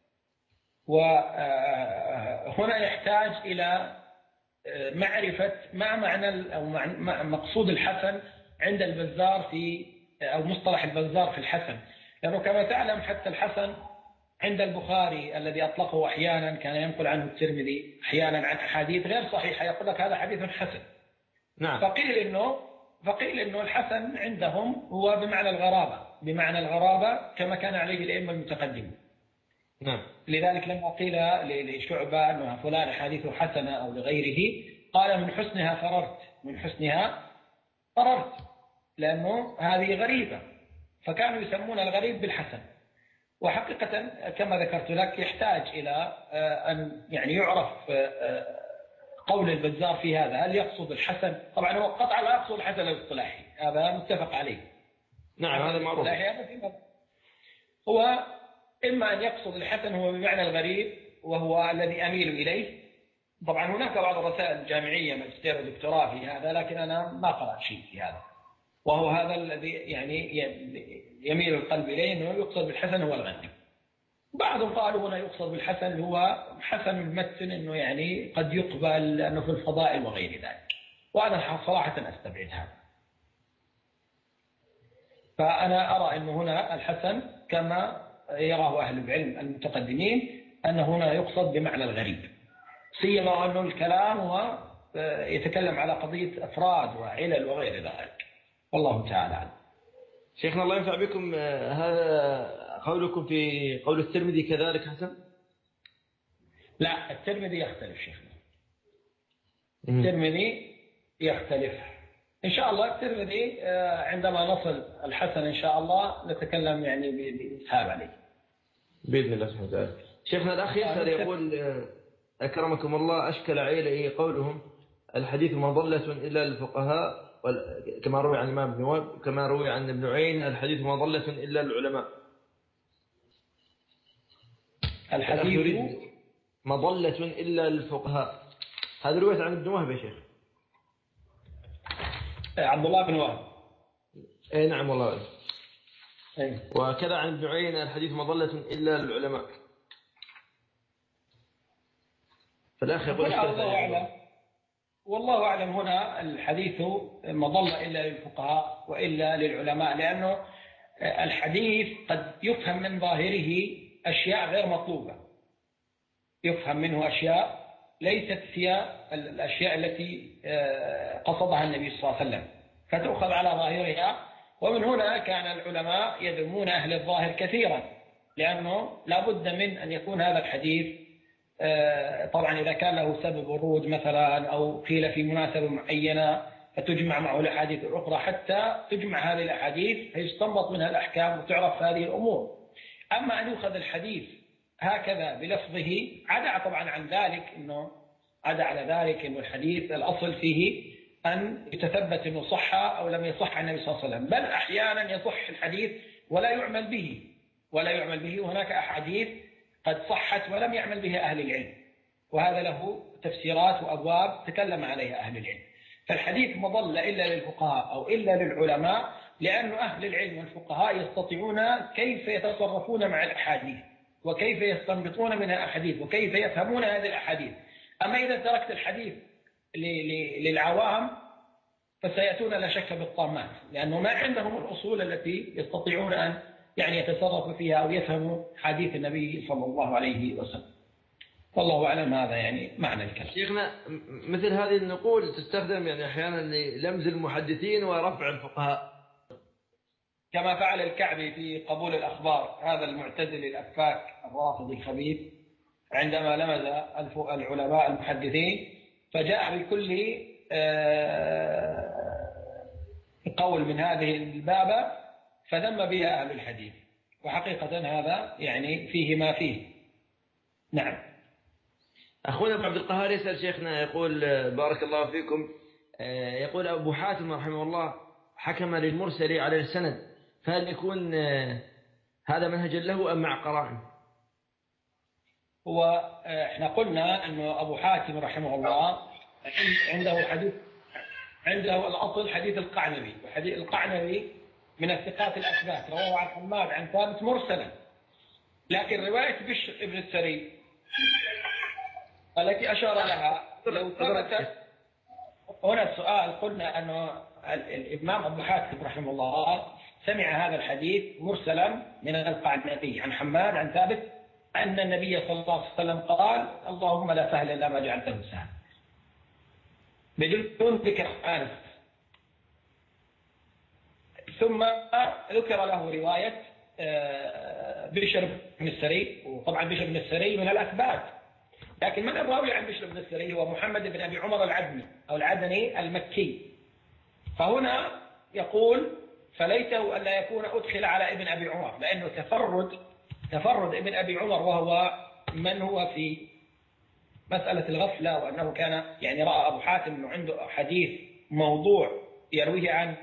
وهنا يحتاج إلى معرفة ما معنى أو مقصود الحسن عند البزار أو مصطلح البزار في الحسن، لأنه كما تعلم حتى الحسن عند البخاري الذي أطلقه أحيانا كان ينقل عنه الترمذي أحيانا عن أحاديث غير صحيحة، يقول لك هذا حديث حسن. نعم. فقيل إنه الحسن عندهم هو بمعنى الغرابة كما كان عليه الأئمة المتقدمين. نعم. لذلك لما قيل لشعبة أنها فلان حديثه حسنة أو لغيره، قال من حسنها فررت، لأنه هذه غريبة، فكانوا يسمون الغريب بالحسن. وحقيقة كما ذكرت لك يحتاج إلى أن يعني يعرف قول البزار في هذا، هل يقصد الحسن؟ طبعا هو قطعا لا يقصد الحسن الاصطلاحي، هذا متفق عليه. نعم هذا معروف. هو إما أن يقصد الحسن هو بمعنى الغريب وهو الذي أميل إليه. طبعا هناك بعض الرسائل الجامعية ماجستير ودكتوراه في هذا، لكن أنا ما قرأت شيء في هذا، وهو هذا الذي يعني يميل القلب إليه، أنه يقصد بالحسن هو الغريب. بعضهم قالوا هنا يقصد بالحسن اللي هو حسن المتن، أنه يعني قد يقبل أنه في الفضائل وغير ذلك، وأنا صراحة أستبعد هذا. فأنا أرى أن هنا الحسن كما يراه أهل العلم المتقدمين أن هنا يقصد بمعنى الغريب، سيما أن الكلام هو يتكلم على قضية أفراد وعلل وغير ذلك، والله تعالى عنه. شيخنا الله ينفع بكم، هذا قولكم في قول الترمذي كذلك حسن؟ لا، الترمذي يختلف شيخنا، الترمذي يختلف. إن شاء الله الترمذي عندما نصل الحسن إن شاء الله نتكلم يعني بإسهاب عليه بإذن الله سبحانه وتعالى. شيخنا الأخ يسأل يقول أكرمكم الله، أشكل علي قولهم الحديث مظلة إلا للفقهاء، كما روي عن الإمام ابن وهب كما روي عن ابن عين الحديث مظلة إلا للعلماء. الحديث مظلة إلا للفقهاء، هذا رواية عن ابن وهب يا شيخ؟ عبد الله بن وهب. أي نعم والله. أي. وكذا عن ابن عين الحديث مظلة إلا للعلماء. فالأخ يقول والله أعلم، والله أعلم هنا الحديث مظلة إلا للفقهاء وإلا للعلماء، لأنه الحديث قد يفهم من ظاهره أشياء غير مطلوبة، يفهم منه أشياء ليست هي الأشياء التي قصدها النبي صلى الله عليه وسلم، فتؤخذ على ظاهرها. ومن هنا كان العلماء يذمون أهل الظاهر كثيرا، لأنه لا بد من أن يكون هذا الحديث طبعا إذا كان له سبب ورود مثلا أو قيل في مناسبة معينة فتجمع معه الأحاديث الأخرى حتى تجمع هذه الأحاديث فيستنبط منها الأحكام وتعرف هذه الأمور. أما أن يؤخذ الحديث هكذا بلفظه عدا طبعا عن ذلك، أنه عدا على ذلك أنه الحديث الأصل فيه أن يتثبت أنه صح أو لم يصح عن النبي صلى الله عليه وسلم، بل أحيانا يصح الحديث ولا يعمل به، وهناك أحاديث قد صحت ولم يعمل بها أهل العلم، وهذا له تفسيرات وأبواب تكلم عليها أهل العلم. فالحديث مظل إلا للفقهاء أو إلا للعلماء، لأن أهل العلم والفقهاء يستطيعون كيف يتصرفون مع الأحاديث وكيف يستنبطون منها الأحاديث وكيف يفهمون هذه الأحاديث. أما إذا تركت الحديث للعوام فسيأتون لا شك بالطامات، لأنه ما عندهم الأصول التي يستطيعون أن يعني يتصرفوا فيها أو يفهموا حديث النبي صلى الله عليه وسلم. والله أعلم، هذا يعني معنى الكلام. شيخنا مثل هذه النقول تستخدم يعني أحيانا للمز المحدثين ورفع الفقهاء، كما فعل الكعبي في قبول الأخبار، هذا المعتزلي الأفاك الرافضي الخبيث، عندما لمز العلماء المحدثين فجاء بكل قول من هذه البابة فذم بها أهل الحديث، وحقيقة هذا يعني فيه ما فيه. نعم. أخونا أبو عبد القهار يسأل شيخنا يقول بارك الله فيكم، يقول أبو حاتم رحمه الله حكم للمرسل على السند، فهل يكون هذا منهجا له أم مع قرائن؟ هو احنا قلنا أنه أبو حاتم رحمه الله عنده الأصل حديث القعنبي، وحديث القعنبي من الثقات الأثبات، رواه عن حماد عن ثابت مرسلا، لكن رواية بشر ابن السري التي أشار لها لو ثبتت. هنا السؤال، قلنا أنه الإمام أبو حاتم رحمه الله سمع هذا الحديث مرسلا من القعنبي عن حماد عن ثابت أن النبي صلى الله عليه وسلم قال اللهم لا سهل إلا ما جعلته سهلا، بدون ذكر أنس. ثم ذكر له رواية بشر بن السري، وطبعا بشر بن السري من الأثبات، لكن من الراوي عن بشر بن السري هو محمد بن أبي عمر العدني أو العدني المكي. فهنا يقول فليته ألا يكون أدخل على ابن أبي عمر، لأنه تفرد ابن أبي عمر وهو من هو في مسألة الغفلة، وأنه كان يعني رأى أبو حاتم أنه عنده حديث موضوع يرويه عن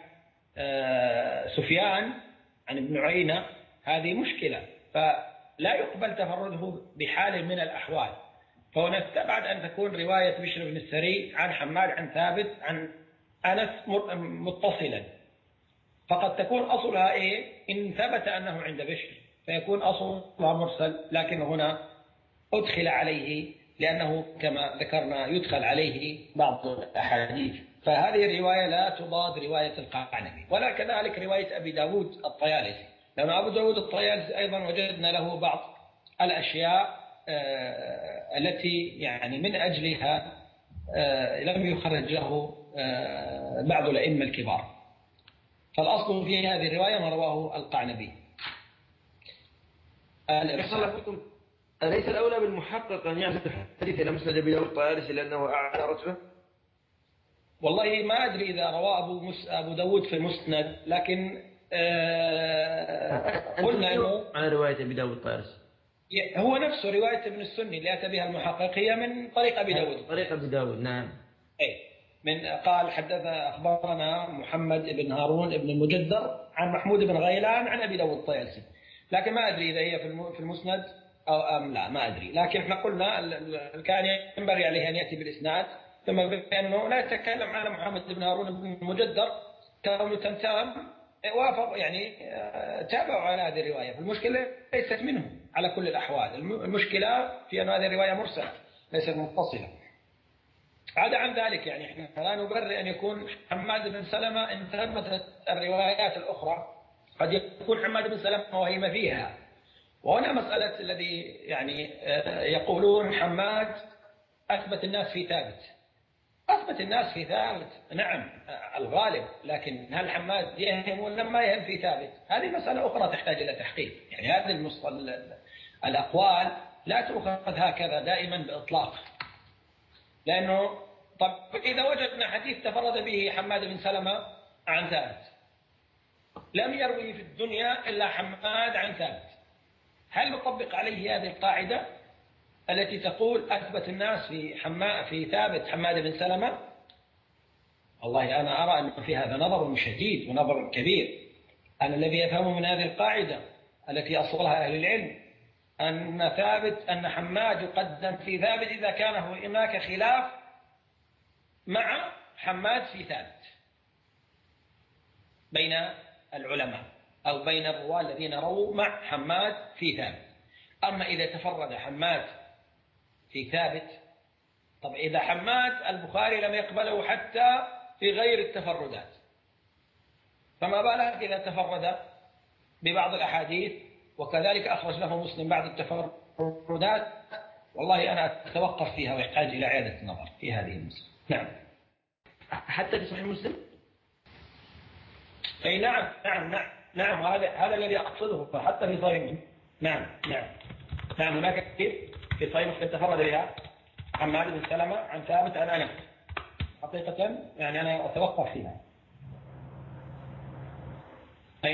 سفيان عن ابن عيينة، هذه مشكلة، فلا يقبل تفرده بحال من الأحوال. فهنا استبعد أن تكون رواية بشر بن السري عن حماد عن ثابت عن أنس متصلا، فقد تكون أصلها إيه؟ إن ثبت أنه عند بشر فيكون أصلها مرسل، لكن هنا أدخل عليه لأنه كما ذكرنا يدخل عليه بعض الأحاديث، فهذه الرواية لا تضاد رواية القعنبي، ولا كذلك رواية أبي داود الطيالسي، لأن أبو داود الطيالسي أيضا وجدنا له بعض الأشياء التي يعني من أجلها لم يخرج له بعض الأئمة الكبار. فالأصل في هذه الرواية ما رواه القعنبي. أليس الأولى بالمحقق أن يعزل الحديث إلى مسند أبي داود الطيالسي لأنه أعلى رتبة؟ والله ما أدري إذا رواه أبو داود في المسند، لكن قلنا أنه على رواية أبي داود الطيالسي هو نفسه رواية ابن السني اللي أتى بها المحقق هي من طريق أبي داود. طريق أبي داود، نعم. أي قال أخبرنا محمد بن هارون بن المجدر عن محمود بن غيلان عن أبي داود الطيالسي، لكن ما أدري إذا هي في المسند أو أم لا، ما أدري. لكن احنا قلنا كان ينبغي عليه أن يأتي بالإسناد، ثم بأنه لا يتكلم على محمد بن هارون بن المجدر كونه تمتام وافق، يعني تابعوا على هذه الرواية. فالمشكلة ليست منه على كل الأحوال، المشكلة في أن هذه الرواية مرسلة ليست متصلة. عدا عن ذلك يعني احنا لا نبرر أن يكون حماد بن سلمة إن ثبتت الروايات الأخرى، قد يكون حماد بن سلمة وهم فيها. وهنا مسألة الذي يعني يقولون حماد أثبت الناس في ثابت. أثبت الناس في ثابت نعم الغالب، لكن هل حماد يهم ولا ما يهم في ثابت؟ هذه مسألة أخرى تحتاج إلى تحقيق. يعني هذه الأقوال لا تؤخذ هكذا دائما بإطلاق، لأنه طب إذا وجدنا حديث تفرد به حماد بن سلمة عن ثابت، لم يروي في الدنيا إلا حماد عن ثابت، هل نطبق عليه هذه القاعدة التي تقول أثبت الناس في ثابت حماد بن سلمة؟ والله أنا أرى أن في هذا نظر شديد ونظر كبير. أنا الذي يفهم من هذه القاعدة التي أصلها أهل العلم أن حماد يقدم في ثابت إذا كان هناك خلاف مع حماد في ثابت بين العلماء أو بين الرواة الذين رووا مع حماد في ثابت. أما إذا تفرد حماد في ثابت، طب إذا حماد البخاري لم يقبله حتى في غير التفردات، فما بالك إذا تفرد ببعض الأحاديث وكذلك أخرج له مسلم بعض التفردات؟ والله أنا أتوقف فيها ويحتاج إلى إعادة النظر في هذه المسألة. نعم. حتى في صحيح مسلم؟ أي نعم هذا الذي أقصده، حتى في صحيح مسلم. نعم هناك كثير في صحيح مسلم تفرد بها حماد بن سلمة عن ثابت عن أنس، حقيقة يعني أنا أتوقف فيها. أي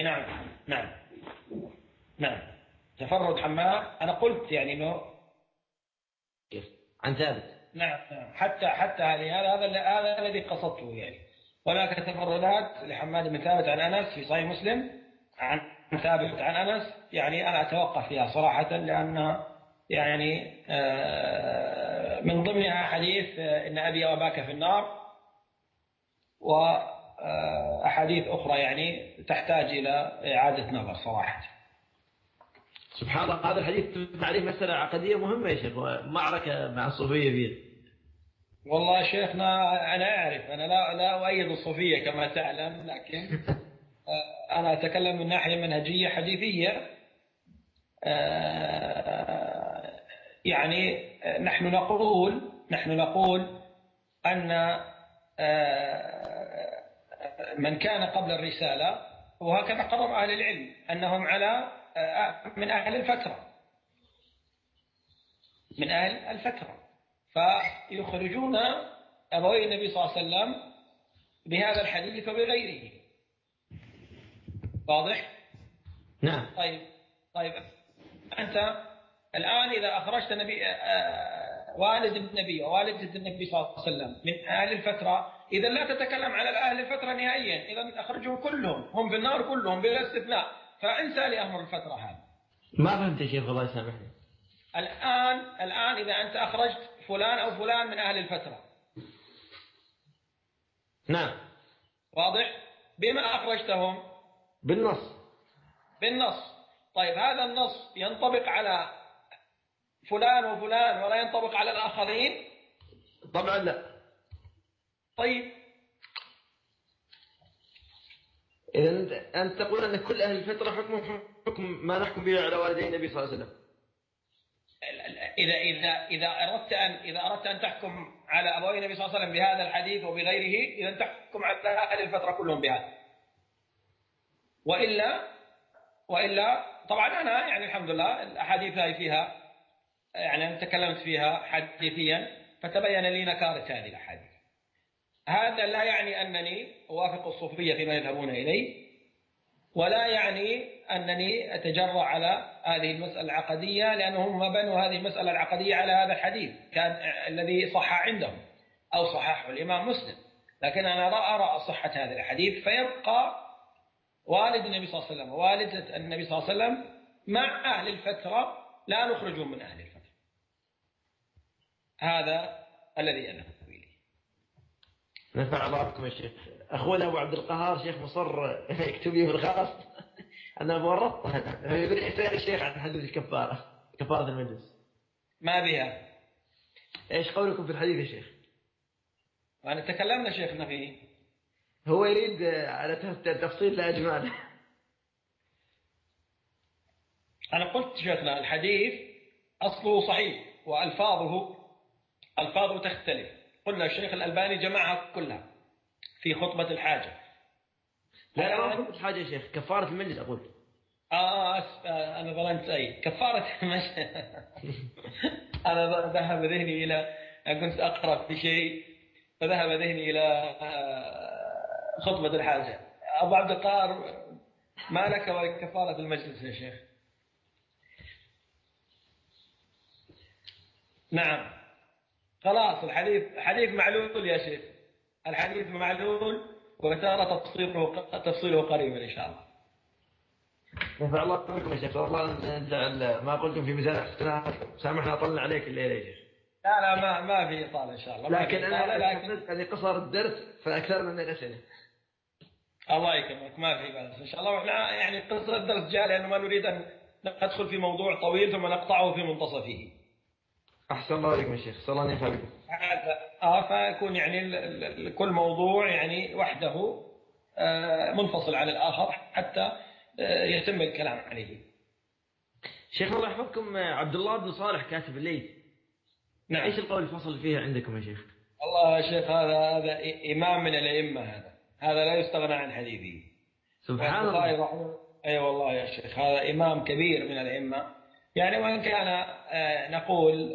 نعم تفرد حماد، أنا قلت يعني إنه عن ثابت. نعم حتى هذا الذي قصدته. يعني هناك تفردات لحماد بن ثابت عن أنس في صحيح مسلم عن ثابت عن أنس، يعني أنا أتوقف فيها صراحة، لأنها يعني من ضمنها حديث إن أبي وأباك في النار، وأحاديث أخرى يعني تحتاج إلى إعادة نظر صراحة. سبحان الله، هذا الحديث عليه مسألة عقدية مهمة يا شيخ، ومعركة مع الصوفية فيه. والله شيخنا أنا أعرف، أنا لا أؤيد الصوفية كما تعلم، لكن أنا أتكلم من ناحية منهجية حديثية. يعني نحن نقول أن من كان قبل الرسالة، وهكذا قرر أهل العلم أنهم من أهل الفترة، فيخرجون أبوي النبي صلى الله عليه وسلم بهذا الحديث وبغيره. واضح؟ نعم. طيب أنت الآن إذا أخرجت والد النبي ووالد جد النبي صلى الله عليه وسلم من أهل الفترة، إذا لا تتكلم على أهل الفترة نهائيا، إذا أخرجهم كلهم هم في النار كلهم بلا استثناء، فانسى لأمر الفترة هذا. ما فهمت يا شيخ، الله يسامحني. الآن إذا أنت أخرجت فلان أو فلان من أهل الفترة، نعم، واضح؟ بما أخرجتهم؟ بالنص. طيب هذا النص ينطبق على فلان وفلان ولا ينطبق على الآخرين؟ طبعا لا. طيب إذا أنت تقول أن كل أهل الفترة حكم ما نحكم به على والدي النبي صلى الله عليه وسلم. إذا أردت أن تحكم على أبوي النبي صلى الله عليه وسلم بهذا الحديث وبغيره، إذا تحكم على أهل الفترة كلهم بهذا. وإلا طبعا أنا يعني الحمد لله الأحاديث هذه فيها يعني أنا تكلمت فيها حديثيا فتبين لي نكارة هذه الأحاديث. هذا لا يعني أنني أوافق الصوفية فيما يذهبون إليه، ولا يعني أنني أتجرأ على هذه المسألة العقدية، لأنهم ما بنوا هذه المسألة العقدية على هذا الحديث كان الذي صح عندهم أو صححه الإمام مسلم. لكن أنا لا أرى صحة هذه الحديث، فيبقى والد النبي صلى الله عليه وسلم ووالدة النبي صلى الله عليه وسلم مع أهل الفترة، لا نخرجهم من أهل الفترة. هذا الذي أنا أقول إليه. نفع الله بكم يا شيخ. أخونا أبو عبد القهار شيخ مصر يكتب لي في الخاص أنا بورطت يقول يسأل الشيخ عن حديث الكفارة، كفارة المجلس ما بها. إيش قولكم في الحديث يا شيخ؟ وأنا تكلمنا شيخنا فيه. هو يريد على تفصيل لأجماله. أنا قلت شيخنا الحديث أصله صحيح ألفاظه تختلف. قلنا الشيخ الألباني جمعها كلها في خطبة الحاجة. لا ما خطبة الحاجة يا شيخ، كفارة المجلس أقول. أنا ظلمت كفارة المجلس. أنا ذهب ذهني إلى أن كنت أقرأ في شيء فذهب ذهني إلى خطبة الحاجة. أبو عبد القهار ما لك وكفارة المجلس يا شيخ؟ نعم خلاص الحديث معلول يا شيخ، الحديث معلول وسار تفصيله قريبا إن شاء الله. نفع الله بكم يا شيخ. والله نجعل ما قلتم في ميزان حسناتكم. سامحنا أطلنا عليك الليلة يا شيخ. لا ما في إطالة إن شاء الله. لكن أنا يعني قصر الدرس فأكثر من الأسئلة. الله يكرمك ما في بأس إن شاء الله. وإحنا يعني قصر الدرس جاء لأنه ما نريد أن ندخل في موضوع طويل ثم نقطعه في منتصفه. أحسن الله عليكم يا شيخ. صلى الله عليه وسلم. فيكون يعني كل موضوع يعني وحده منفصل عن الآخر حتى يتم الكلام عليه. شيخ الله يحفظكم، عبد الله بن صالح كاتب الليث. نعم. ايش القول الفصل فيها عندكم يا شيخ؟ والله يا شيخ هذا إمام من الأئمة، هذا لا يستغنى عن حديثه. سبحان الله. أي والله يا شيخ هذا إمام كبير من الأئمة. يعني وإن كان نقول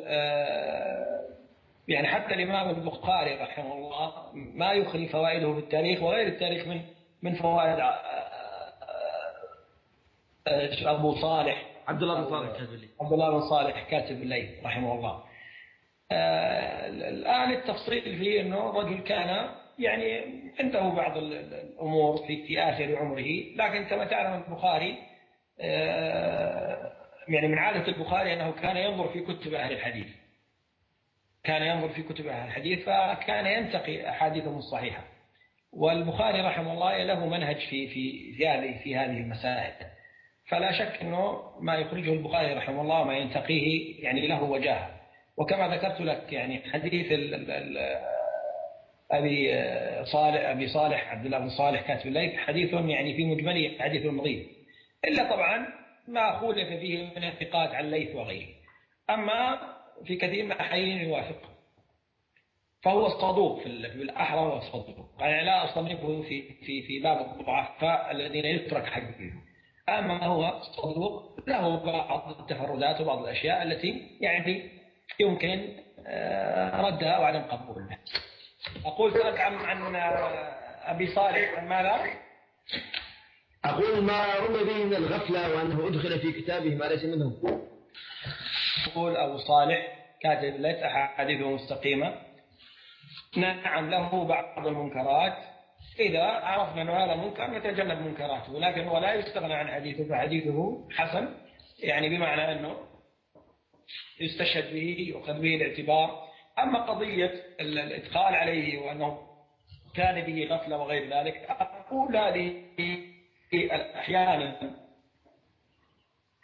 يعني حتى الإمام البخاري رحمه الله ما يخلي فوائده في التاريخ وغير التاريخ من فوائد أبو صالح عبد الله بن صالح كاتب الليث. عبد الله بن صالح كاتب الليث رحمه الله. الآن التفصيل فيه أنه رجل كان يعني عنده بعض الأمور في آخر عمره، لكن كما تعلم البخاري يعني من عادة البخاري أنه كان ينظر في كتب أهل الحديث، فكان ينتقي أحاديثهم الصحيحة. والبخاري رحمه الله له منهج في هذه المسائل، فلا شك أنه ما يخرجه البخاري رحمه الله ما ينتقيه يعني له وجاهه. وكما ذكرت لك يعني حديث أبي صالح عبد الله بن صالح كاتب الليث حديث يعني في مجمله حديث نظيف، إلا طبعا ما خولف فيه من الثقات عن الليث وغيره، أما في كثير من الأحيان يوافق، فهو الصدوق في الأحرى هو الصدوق. يعني لا أصنفه في باب الضعفاء الذين يترك حديثهم، أما هو صدوق له بعض التفردات وبعض الأشياء التي يعني يمكن ردها وعدم قبولها. أقول سألت عن أبي صالح عن ماذا؟ أقول ما رمي به من الغفلة وأنه أدخل في كتابه ما ليس منه. أقول أبو صالح كاتب ليس أحاديثه مستقيمة، نعم له بعض المنكرات، إذا عرفنا أن هذا منكر نتجنب منكراته، ولكن هو لا يستغنى عن حديثه، فحديثه حسن يعني بمعنى أنه يستشهد به يؤخذ به الاعتبار. أما قضية الإدخال عليه وأنه كان به غفلة وغير ذلك، أقول هذه أحيانا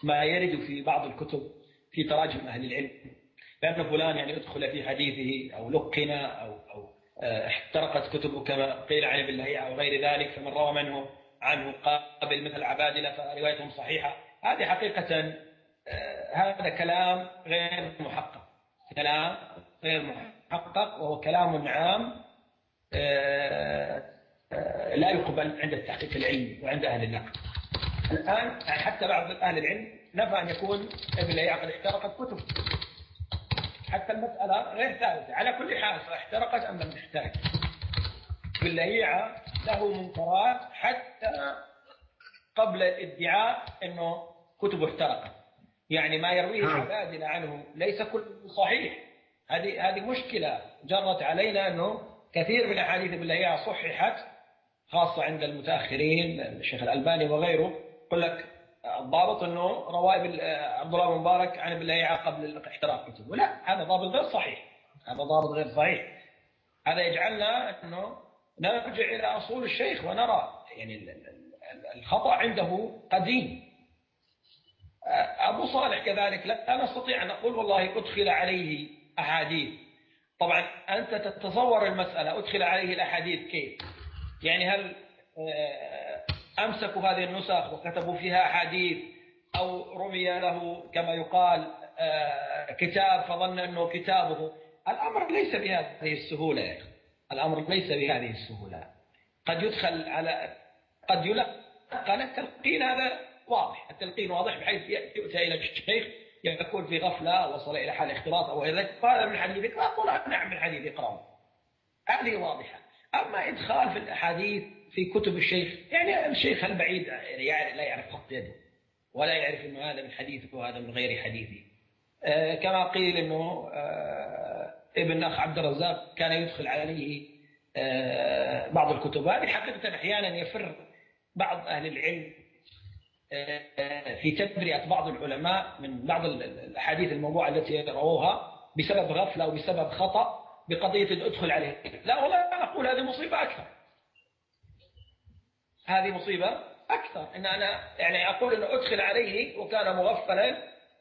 ما يرد في بعض الكتب في تراجم أهل العلم، لأن فلان يعني أدخل في حديثه أو لقن أو احترقت كتبه كما قيل عن ابن لهيعة أو غير ذلك، فمن روى منه عنه قابل مثل عبادلة فروايتهم صحيحة. هذه حقيقة هذا كلام غير محقق، كلام غير محقق، وهو كلام عام لا يقبل عند التحقيق العلمي وعند أهل النقد. الآن حتى بعض أهل العلم نفى أن يكون ابن لهيعة قد احترقت كتب، حتى المسألة غير ثابتة. على كل حال احترقت أم لم تحترق، ابن لهيعة له منكرات حتى قبل الادعاء أنه كتبه احترقت. يعني ما يرويه العبادلة عنه ليس كله صحيح. هذه مشكلة جرت علينا أنه كثير من أحاديث ابن لهيعة صححت، خاصة عند المتأخرين الشيخ الألباني وغيره. يقول لك الضابط أنه رواه عبد الله بن مبارك عن ابن لهيعة قبل احتراق كتبه. لا، هذا ضابط غير صحيح، هذا ضابط غير صحيح. هذا يجعلنا أنه نرجع إلى أصول الشيخ ونرى يعني الخطأ عنده قديم. أبو صالح كذلك لا نستطيع أن نقول والله أدخل عليه أحاديث. طبعا أنت تتصور المسألة، أدخل عليه الأحاديث كيف؟ يعني هل أمسكوا هذه النسخ وكتبوا فيها أحاديث، أو رمي له كما يقال كتاب فظن أنه كتابه؟ الأمر ليس بهذه السهولة يا أخي، الأمر ليس بهذه السهولة. قد يدخل على قد يلقى التلقين، هذا واضح، التلقين واضح بحيث يؤتى إلى الشيخ يكون في غفلة وصل إلى حال اختلاط أو غير ذلك، قال من حديثك أقول نعم من حديث اقرأ، هذه واضحة. أما إدخال في الأحاديث في كتب الشيخ، يعني الشيخ البعيد لا يعرف خط يده ولا يعرف أنه هذا من حديثه وهذا من غير حديثه. كما قيل أنه ابن أخ عبد الرزاق كان يدخل عليه بعض الكتب. هذه حقيقة أحيانا يفر بعض أهل العلم في تبرئة بعض العلماء من بعض الأحاديث الموضوعة التي رووها بسبب غفلة أو بسبب خطأ بقضية أدخل عليه. لا والله أنا أقول هذه مصيبة أكثر، هذه مصيبة أكثر. إن أنا يعني أقول أنه أدخل عليه وكان مغفلا،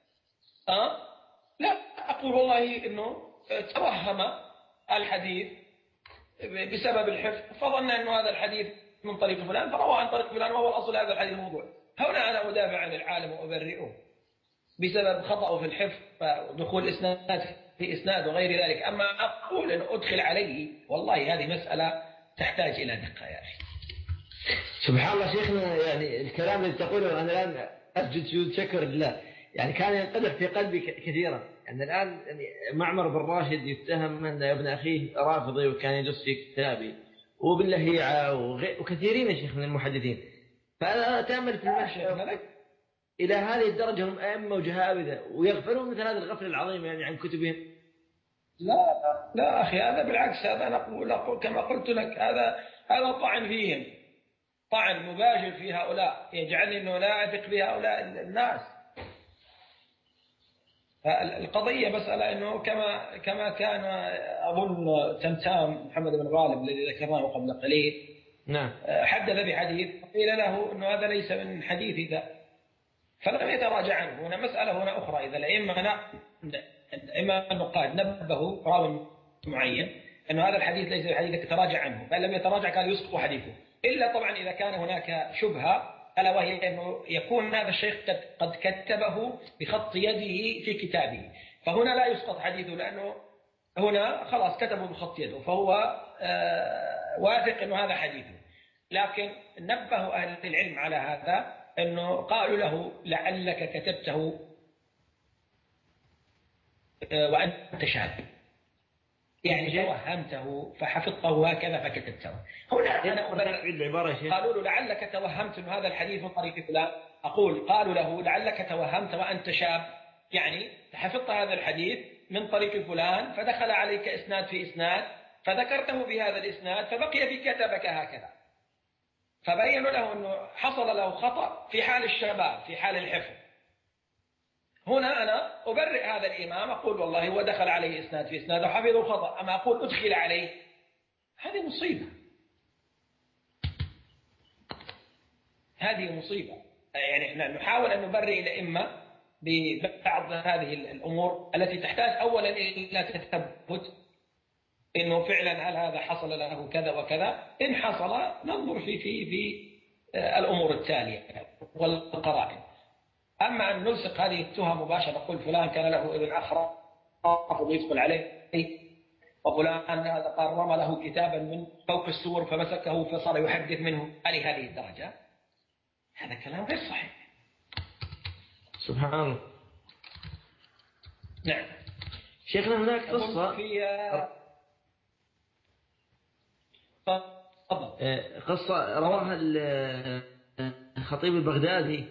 لا أقول والله أنه توهم الحديث بسبب الحفظ فظن أنه هذا الحديث من طريق فلان فروى عن طريق فلان وهو الأصل هذا الحديث موضوع. هنا أنا أدافع عن العالم وأبرئه بسبب خطأه في الحفظ ودخول إسناد في إسناد وغير ذلك. أما أقول أنه أدخل عليه، والله هذه مسألة تحتاج إلى دقة يا أخي. سبحان الله شيخنا، يعني الكلام الذي تقوله أنا الآن أسجد سجود شكر لله، يعني كان ينقدح في قلبي كثيرا. يعني الآن يعني معمر بن راشد يتهم أن ابن أخيه رافضي وكان يدس في كتابي، وابن لهيعة وكثيرين يا شيخ من المحدثين. فأنا أتأمل في المشهد إلى هذه الدرجة هم أئمة وجهابذة ويغفلون مثل هذا الغفل العظيم يعني عن كتبهم. لا أخي، هذا بالعكس، هذا نقول كما قلت لك، هذا طعن فيهم، طعن مباشر في هؤلاء، يجعلني أنه لا أثق بهؤلاء الناس. القضية مسألة أنه كما كان أظن تمتام محمد بن غالب الذي ذكرناه قبل قليل، نعم، حدث بحديث قيل له أنه هذا ليس من حديثك فلم يتراجع عنه. هنا مسألة هنا أخرى، إذا الأئمة النقاد نبهوا راوي معين أنه هذا الحديث ليس بحديثك تراجع عنه، فإن لم يتراجع كان يسقط حديثه، إلا طبعا إذا كان هناك شبهة، ألا وهي أنه يكون هذا الشيخ قد كتبه بخط يده في كتابه، فهنا لا يسقط حديثه، لأنه هنا خلاص كتبه بخط يده فهو واثق أنه هذا حديثه. لكن نبه أهل العلم على هذا، أنه قالوا له لعلك كتبته وأنت شاب، يعني توهمته فحفظته هكذا فكتبته. هنا أنا قالوا له لعلك توهمت أن هذا الحديث من طريق فلان، أقول قالوا له لعلك توهمت وأنت شاب، يعني حفظت هذا الحديث من طريق فلان فدخل عليك إسناد في إسناد فذكرته بهذا الإسناد فبقي في كتبك هكذا، فبينوا له أنه حصل له خطأ في حال الشباب في حال الحفظ. هنا أنا أبرئ هذا الإمام، أقول والله هو دخل عليه إسناد في إسناد وحفظه خطأ، أما أقول أدخل عليه، هذه مصيبة، هذه مصيبة. يعني احنا نحاول أن نبرئ الأئمة ببعض هذه الأمور التي تحتاج أولا إلى تثبت، إنه فعلا هل هذا حصل له كذا وكذا. إن حصل ننظر في الأمور التالية والقرائن. أما أن نلصق هذه التهم مباشرة، نقول فلان كان له ابن أخرى يدخل عليه، وفلان هذا قال رمى له كتابا من فوق السور فمسكه فصار يحدث منه هذه الدرجة، هذا كلام غير صحيح. سبحان الله. نعم شيخنا هناك قصة رواها الخطيب البغدادي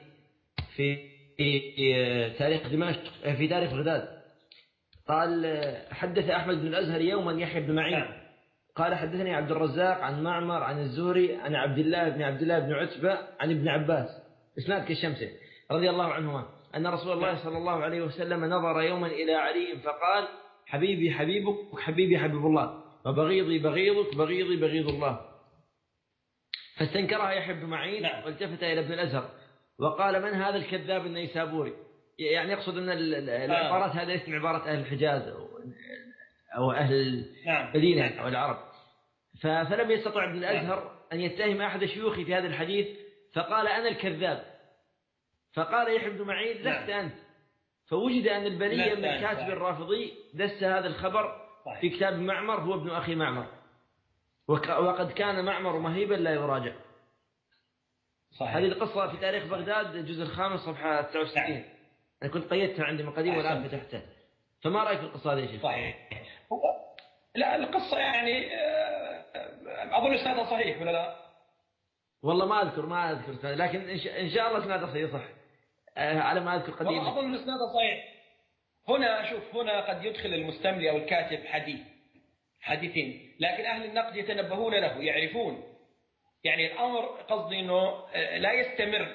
في تاريخ دمشق، في تاريخ بغداد. قال حدث أحمد بن الأزهر يوما يحيى بن معين قال حدثني عبد الرزاق عن معمر عن الزهري عن عبد الله بن عتبة عن ابن عباس إسناد كالشمس رضي الله عنهما أن رسول الله صلى الله عليه وسلم نظر يوما إلى علي فقال حبيبي حبيبك حبيبي حبيب الله وبغيضي بغيضك بغيضي بغيض الله. فاستنكرها يحيى بن معين والتفت إلى ابن الأزهر وقال من هذا الكذاب النيسابوري؟ يعني يقصد أن العبارات هذه اسم عبارة أهل الحجاز أو أهل المدينة أو العرب. فلم يستطع ابن الأزهر أن يتهم أحد شيوخي في هذا الحديث فقال أنا الكذاب. فقال يحيى بن معين لست أنت. فوجد أن البلية من الكاتب الرافضي دس هذا الخبر في كتاب معمر هو ابن أخي معمر، وقد كان معمر مهيبا لا يراجع. صحيح. هذه القصة في تاريخ بغداد الجزء 5 صفحة 69. أنا كنت قيدتها عندي مقاديم والآن فتحتها. فما رأيك في القصة هذه يا شيخ؟ صحيح. لا القصة يعني أظن إسنادها صحيح ولا لا؟ والله ما أذكر لكن إن شاء الله إسنادها صحيح صح. على ما أذكر قديما. والله أظن إسنادها صحيح. هنا قد يدخل المستملي أو الكاتب حديثين، لكن أهل النقد يتنبهون له، يعرفون يعني الأمر، قصدي أنه لا يستمر،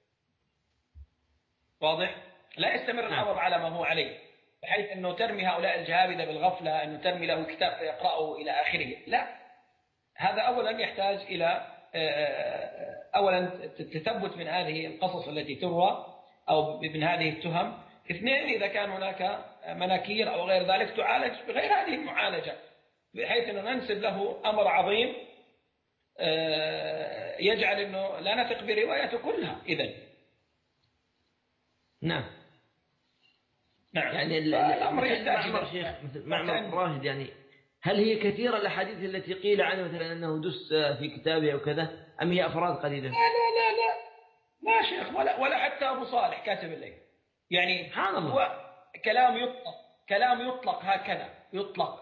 واضح؟ لا يستمر الأمر على ما هو عليه، بحيث أنه ترمي هؤلاء الجهابذة بالغفلة، أنه ترمي له كتاب فيقرأه إلى آخره. لا، هذا أولا يحتاج إلى أولا تثبت من هذه القصص التي تروى أو من هذه التهم. اثنين، إذا كان هناك مناكير أو غير ذلك تعالج بغير هذه المعالجة، بحيث أنه ننسب له أمر عظيم يجعل أنه لا نثق بروايته كلها. إذن نعم يعني الأمر يحتاج معمر شيخ مثل معمر الراهد، يعني هل هي كثيرة الأحاديث التي قيل عنه مثلا أنه دس في كتابه أو كذا، أم هي أفراد قليلة؟ لا شيخ، ولا حتى أبو صالح كاتب الليل، يعني هو كلام يطلق هكذا يطلق،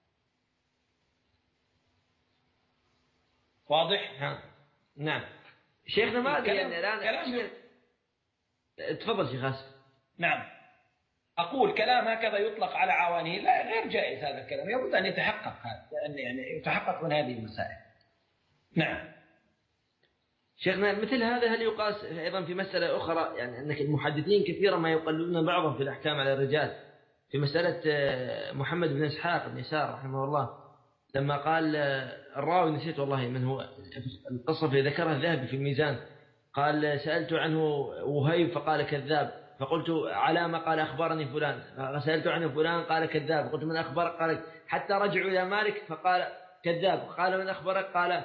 واضح؟ نعم شيخنا ما أدري يعني الآن تفضل شيخ آسف. نعم أقول كلام هكذا يطلق على عوانيه لا، غير جائز هذا الكلام، يجب أن يتحقق هذا، يعني يتحقق من هذه المسائل. نعم شيخنا مثل هذا هل يقاس أيضا في مسألة أخرى، يعني أنك المحدثين كثيرا ما يقلدون بعضهم في الأحكام على الرجال، في مسألة محمد بن إسحاق بن يسار رحمه الله لما قال الراوي نسيت والله من هو، القصة اللي ذكرها الذهبي في الميزان، قال سألت عنه وهيب فقال كذاب، فقلت على ما قال أخبرني فلان، فسألت عنه فلان قال كذاب، قلت من أخبرك قال، حتى رجعوا إلى مالك فقال كذاب، قال من أخبرك قال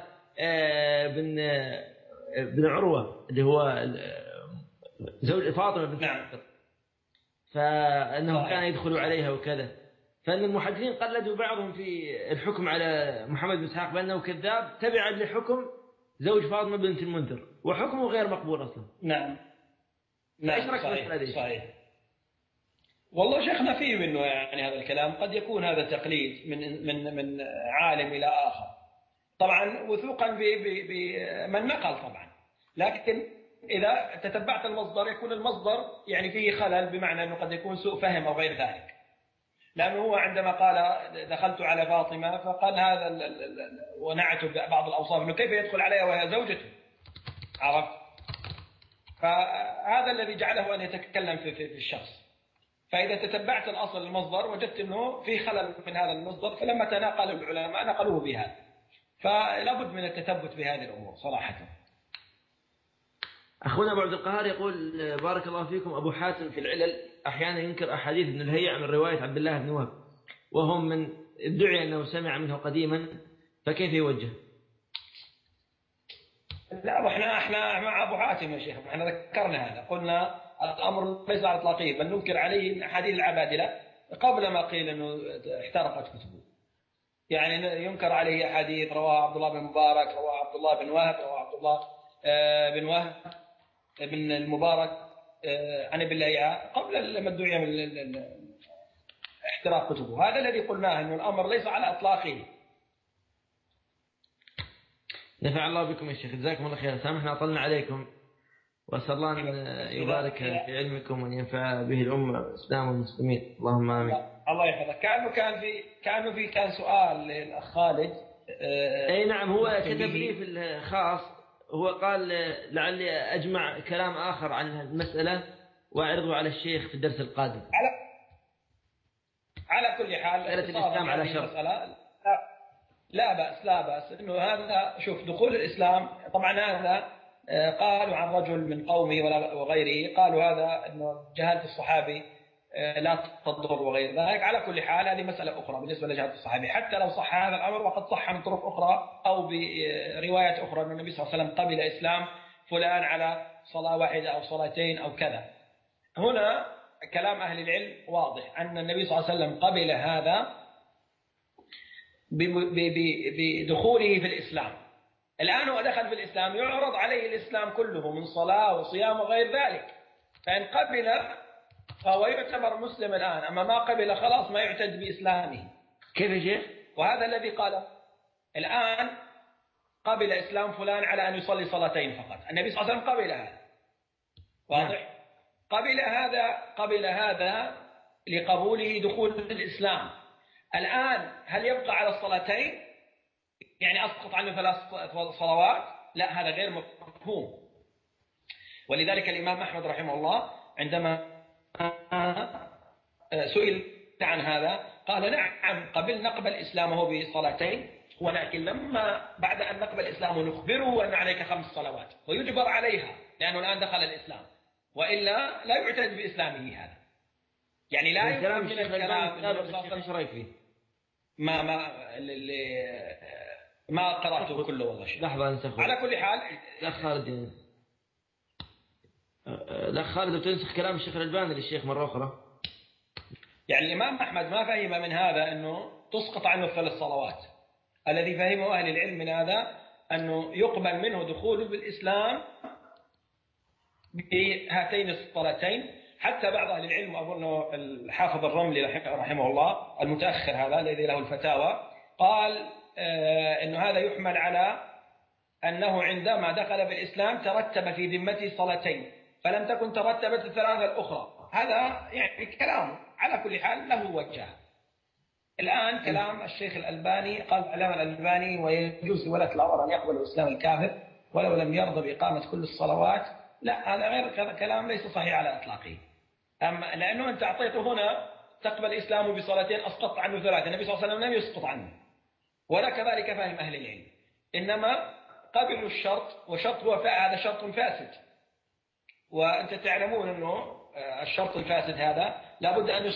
بن عروة اللي هو زوج فاطمة بنت عمر، فأنه كان يدخل عليها وكذا. فإن المحدثين قلدوا بعضهم في الحكم على محمد بن إسحاق بأنه كذاب تبعا لحكم زوج فاطمة بنت المنذر، وحكمه غير مقبول أصلا. نعم صحيح. والله شيخنا فيه منه يعني هذا الكلام، قد يكون هذا تقليد من عالم إلى آخر، طبعا وثوقا بمن نقل طبعا، لكن إذا تتبعت المصدر يكون المصدر يعني فيه خلل، بمعنى أنه قد يكون سوء فهم أو غير ذلك، لأنه هو عندما قال دخلت على فاطمة فقال هذا ونعت بعض الأوصاف أنه كيف يدخل عليها وهي زوجته، عرفت؟ فهذا الذي جعله أن يتكلم في الشخص. فإذا تتبعت الأصل المصدر وجدت أنه في خلل من هذا المصدر، فلما تناقل العلماء نقلوه بهذا، فلا بد من التثبت بهذه الأمور صراحة. أخونا أبو عبد القهار يقول بارك الله فيكم، أبو حاتم في العلل أحيانا ينكر أحاديث ابن الهيع من رواية عبد الله بن وهب، وهم من ادعي أنه سمع منه قديما، فكيف يوجه؟ لا، واحنا مع ابو حاتم يا شيخ، احنا ذكرنا هذا، قلنا الامر ليس على اطلاقه، بل ننكر عليه احاديث العبادله قبل ما قيل انه احترقت كتبه. يعني ينكر عليه احاديث رواها عبد الله بن مبارك، رواه عبد الله بن وهب، رواه عبد الله بن وهب بن المبارك عن ابن لهيعة قبل ما ادعي من احتراق كتبه. هذا الذي قلناه، انه الامر ليس على اطلاقه. نفع الله بكم يا شيخ، جزاكم الله خير، سامحنا أطلنا عليكم، وأسأل الله أن يبارك في علمكم وأن ينفع به الأمة والإسلام والمسلمين، اللهم آمين. الله يحفظك. كان سؤال للأخ خالد. أي نعم، هو كتب لي في الخاص، هو قال لعلي أجمع كلام آخر عن المسألة وأعرضه على الشيخ في الدرس القادم. على كل حال الإسلام على شرط. لا بأس إنه هذا، شوف، دخول الإسلام طبعا هذا قالوا عن رجل من قومه وغيره، قالوا هذا إنه جهالة الصحابي لا تضر وغير ذلك. على كل حال هذه مسألة أخرى بالنسبة لجهالة الصحابي، حتى لو صح هذا الأمر، وقد صح من طرق أخرى أو بروايات أخرى أن النبي صلى الله عليه وسلم قبل إسلام فلان على صلاة واحدة أو صلاتين أو كذا. هنا كلام أهل العلم واضح أن النبي صلى الله عليه وسلم قبل هذا بدخوله في الإسلام. الآن هو دخل في الإسلام، يعرض عليه الإسلام كله من صلاة وصيام وغير ذلك، فإن قبل فهو يعتبر مسلم الآن، أما ما قبل خلاص ما يعتد بإسلامه. كيف يا شيخ؟ وهذا الذي قاله الآن، قبل إسلام فلان على أن يصلي صلاتين فقط، النبي صلى الله عليه وسلم قبل هذا، واضح؟ قبل هذا لقبوله دخول الإسلام. الآن هل يبقى على الصلاتين؟ يعني أسقط عنه 3 صلوات؟ لا، هذا غير مفهوم. ولذلك الإمام أحمد رحمه الله عندما سئل عن هذا قال نعم، نقبل إسلامه بصلاتين، ولكن لما بعد أن نقبل إسلامه نخبره أن عليك 5 صلوات ويجبر عليها لأنه الآن دخل الإسلام، وإلا لا يعتد بإسلامه. هذا يعني لا يفهم من الكلام. ايش رايك فيه؟ ما قرأته كله والله شيء. لحظة انسخه. على كل حال الأخ خالد بتنسخ كلام الشيخ الألباني للشيخ مرة أخرى. يعني الإمام أحمد ما فهم من هذا أنه تسقط عنه 3 صلوات. الذي فهمه أهل العلم من هذا أنه يقبل منه دخوله بالإسلام بهاتين الصلاتين. حتى بعض أهل العلم، أظن الحافظ الرملي رحمه الله المتأخر هذا الذي له الفتاوى، قال أنه هذا يحمل على أنه عندما دخل بالإسلام ترتب في ذمته صلاتين فلم تكن ترتبت ال3 الأخرى. هذا يعني كلام على كل حال له وجه. الآن كلام الشيخ الألباني، قال العلامة الألباني ويجوز لولة الأمر أن يقبل الإسلام الكافر ولو لم يرضى بإقامة كل الصلوات. لا، هذا غير كلام ليس صحيح على إطلاقه. أما لأنه أنت أعطيته هنا تقبل إسلامه بصلاتين أسقط عنه 3، النبي صلى الله عليه وسلم لم يسقط عنه، ولا كذلك فهم أهل العلم، إنما قبلوا الشرط، وشرط هو هذا شرط فاسد، وأنت تعلمون أنه الشرط الفاسد هذا لابد أن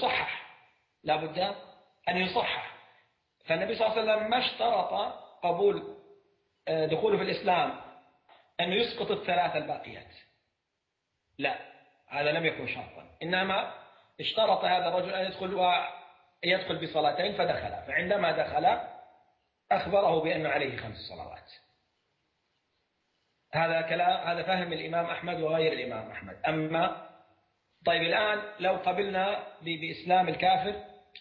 يصحح. فالنبي صلى الله عليه وسلم ما اشترط قبول دخوله في الإسلام أن يسقط ال3 الباقيات، لا، هذا لم يكن شرطا، إنما اشترط هذا الرجل أن يدخل بصلاتين فدخل، فعندما دخل أخبره بأن عليه 5 صلوات. هذا فهم الإمام أحمد وغير الإمام أحمد. أما طيب الآن لو قبلنا بإسلام الكافر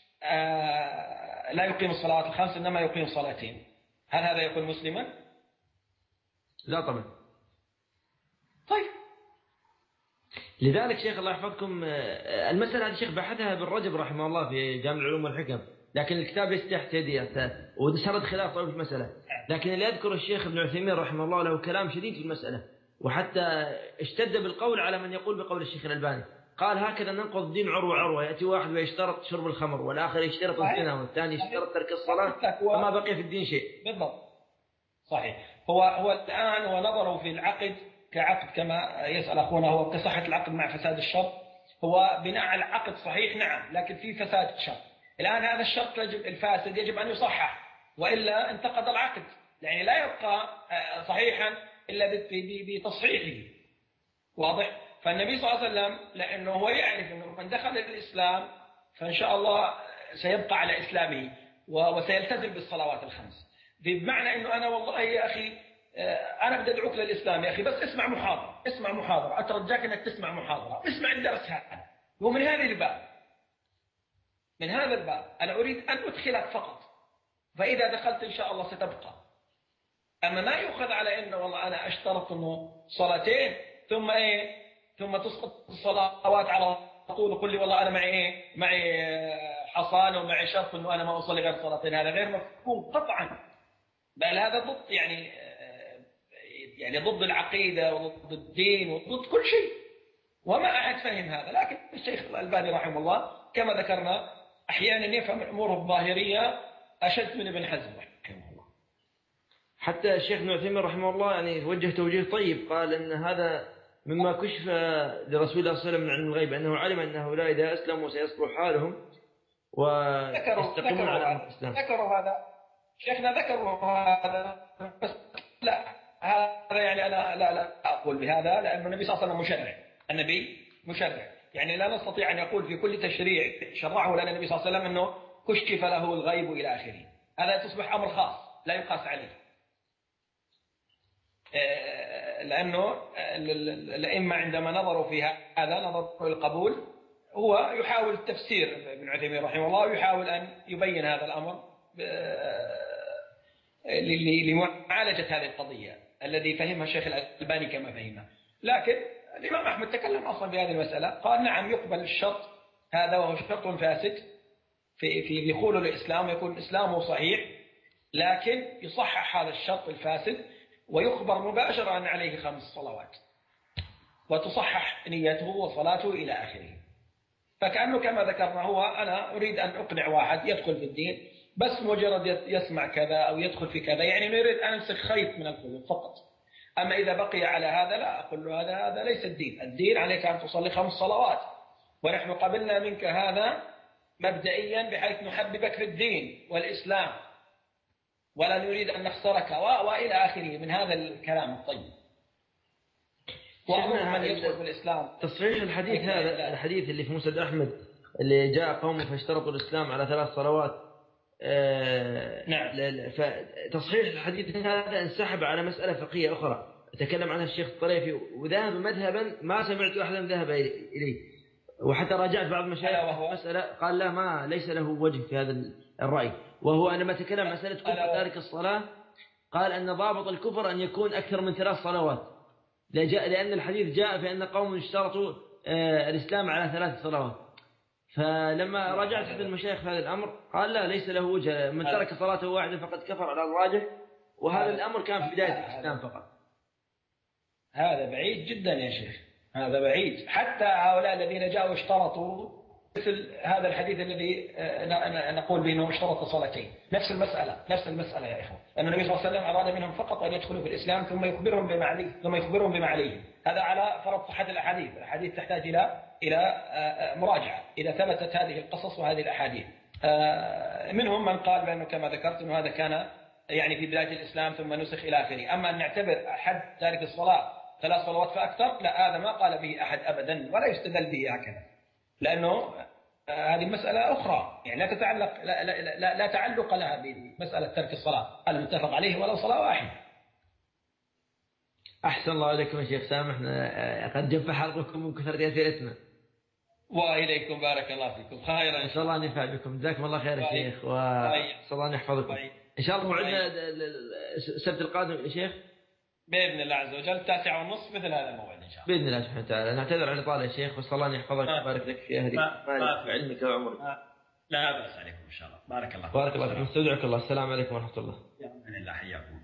لا يقيم الصلوات ال5 إنما يقيم صلاتين، هل هذا يكون مسلما؟ لا طبعا. طيب لذلك شيخ الله يحفظكم المسألة هذه الشيخ بحثها ابن رجب رحمه الله في جامع العلوم والحكم، لكن الكتاب ليس تحت يدي وسرد خلاف طويل في المسألة. لكن اللي يذكر الشيخ ابن عثيمين رحمه الله له كلام شديد في المسألة، وحتى اشتد بالقول على من يقول بقول الشيخ الألباني، قال هكذا ننقض الدين عروة. يأتي واحد ويشترط شرب الخمر، والآخر يشترط الزنا، والثاني يشترط ترك الصلاة، فما بقي في الدين شيء. بالضبط صحيح. هو الآن ونظروا في العقد كعقد كما يسأل أخونا، هو كصحة العقد مع فساد الشرط. هو بناء على العقد صحيح نعم، لكن في فساد الشرط. الآن هذا الشرط الفاسد يجب أن يصحح، وإلا انتقض العقد، يعني لا يبقى صحيحا إلا بتصحيحه. واضح؟ فالنبي صلى الله عليه وسلم لأنه هو يعرف أنه من دخل الإسلام فإن شاء الله سيبقى على إسلامه وسيلتزم بالصلوات الخمس. بمعنى أنه أنا والله يا أخي أنا بدي أدعوك للإسلام يا أخي، بس اسمع محاضرة، اسمع محاضرة، أترجاك أنك تسمع محاضرة، اسمع الدرس هذا. ومن هذا الباب، من هذا الباب أنا أريد أن أدخلك فقط، فإذا دخلت إن شاء الله ستبقى. أما ما يؤخذ على إنه والله أنا أشترط إنه صلاتين ثم ثم تسقط الصلوات على طول وقل لي والله أنا معي معي حصانة ومعي شرط إنه أنا ما أصلي غير صلاتين. هذا غير مفهوم قطعا، بل هذا ضد يعني ضد العقيدة وضد الدين وضد كل شيء، وما أحد فهم هذا. لكن الشيخ الألباني رحمه الله كما ذكرنا أحيانا يفهم الأمور الظاهرية أشد من ابن حزم رحمه الله. حتى الشيخ ابن عثيمين رحمه الله يعني وجه توجيه طيب، قال أن هذا مما كشف لرسول الله صلى الله عليه وسلم من علم الغيب، أنه علم أن هؤلاء إذا أسلموا سيصلح حالهم ويستقيمون على أمر الإسلام. ذكروا هذا شيخنا، ذكروا هذا، بس لا هذا يعني أنا لا أقول بهذا، لأن النبي صلى الله عليه وسلم مشرع. النبي مشرع، يعني لا نستطيع أن يقول في كل تشريع شرعه لنا النبي صلى الله عليه وسلم أنه كشف له الغيب إلى آخره. هذا تصبح أمر خاص لا يقاس عليه، لأنه الأئمة عندما نظروا في هذا نظروا القبول. هو يحاول التفسير ابن عثيمين رحمه الله، ويحاول أن يبين هذا الأمر لمعالجة هذه القضية الذي فهمها الشيخ الألباني كما فهمها. لكن الإمام أحمد تكلم أصلا في هذه المسألة، قال نعم يقبل الشرط هذا وهو شرط فاسد في دخول الإسلام، يكون إسلامه صحيح، لكن يصحح هذا الشرط الفاسد ويخبر مباشرة أن عليه 5 صلوات، وتصحح نيته وصلاته إلى آخره. فكأنه كما ذكرنا هو أنا أريد أن أقنع واحد يدخل في الدين بس مجرد يسمع كذا أو يدخل في كذا، يعني نريد أن نمسك خيط من القلوب فقط. أما إذا بقي على هذا لا أقول له هذا ليس الدين. الدين عليك أن تصلي 5 صلوات، ونحن قبلنا منك هذا مبدئيا بحيث نحببك في الدين والإسلام ولا نريد أن نخسرك وإلى آخره من هذا الكلام الطيب. وأمر من يدخل في الإسلام تصحيح الحديث هذا، الحديث اللي في مسند أحمد اللي جاء قوم فاشترطوا الإسلام على 3 صلوات. نعم. فتصحيح الحديث هذا انسحب على مسألة فقهية أخرى تكلم عنها الشيخ الطريفي، وذهب مذهبا ما سمعت أحدا ذهب إليه، وحتى راجعت بعض المشايخ مسألة قال لا ما ليس له وجه في هذا الرأي. وهو أنما تكلم مسألة كفر تارك الصلاة، قال أن ضابط الكفر أن يكون أكثر من 3 صلوات، لأن الحديث جاء في أن قوم اشترطوا الإسلام على 3 صلوات. فلما راجعت أحد المشايخ في هذا الأمر قال لا ليس له وجه، من ترك صلاته واحدة فقد كفر على الراجح، وهذا الأمر كان في بداية الإسلام فقط. هذا بعيد جدا يا شيخ، هذا بعيد. حتى هؤلاء الذين جاءوا اشترطوا مثل هذا الحديث الذي نقول بأنه اشترط صلاتين، نفس المسألة يا إخوة، أن النبي صلى الله عليه وسلم أراد منهم فقط أن يدخلوا في الإسلام ثم يخبرهم بما عليه. هذا على فرض صحة الأحاديث تحتاج إلى مراجعة إذا ثبتت هذه القصص وهذه الأحاديث. منهم من قال بأنه كما ذكرت أنه هذا كان يعني في بداية الإسلام ثم نسخ إلى آخره. أما أن نعتبر حد تارك الصلاة 3 صلوات فأكثر، لا، هذا ما قال به أحد أبدا ولا يستدل به هكذا، لأنه هذه مسألة أخرى يعني لا تتعلق لا تعلق لها بمسألة ترك الصلاة المتفق عليه ولو صلاة واحدة. أحسن الله عليكم يا شيخ، سامحنا قد جف حلقكم من كثرة أسئلتنا. وإليكم بارك الله فيكم خيرا، إن شاء الله أن ينفع بكم، جزاكم الله خير يا شيخ، وصلى الله أن يحفظكم. إن شاء الله موعدنا السبت القادم يا شيخ بإذن الله عز وجل 9:30 مثل هذا الموعد إن شاء الله بإذن الله سبحانه وتعالى. نعتذر عن الإطالة يا شيخ، وصلى الله أن يحفظك ويبارك لك في أهلك وعلمك وعمرك. لا بأس عليكم إن شاء الله. بارك الله فيكم، استودعك الله. السلام عليكم ورحمة الله. بإذن الله حياكم.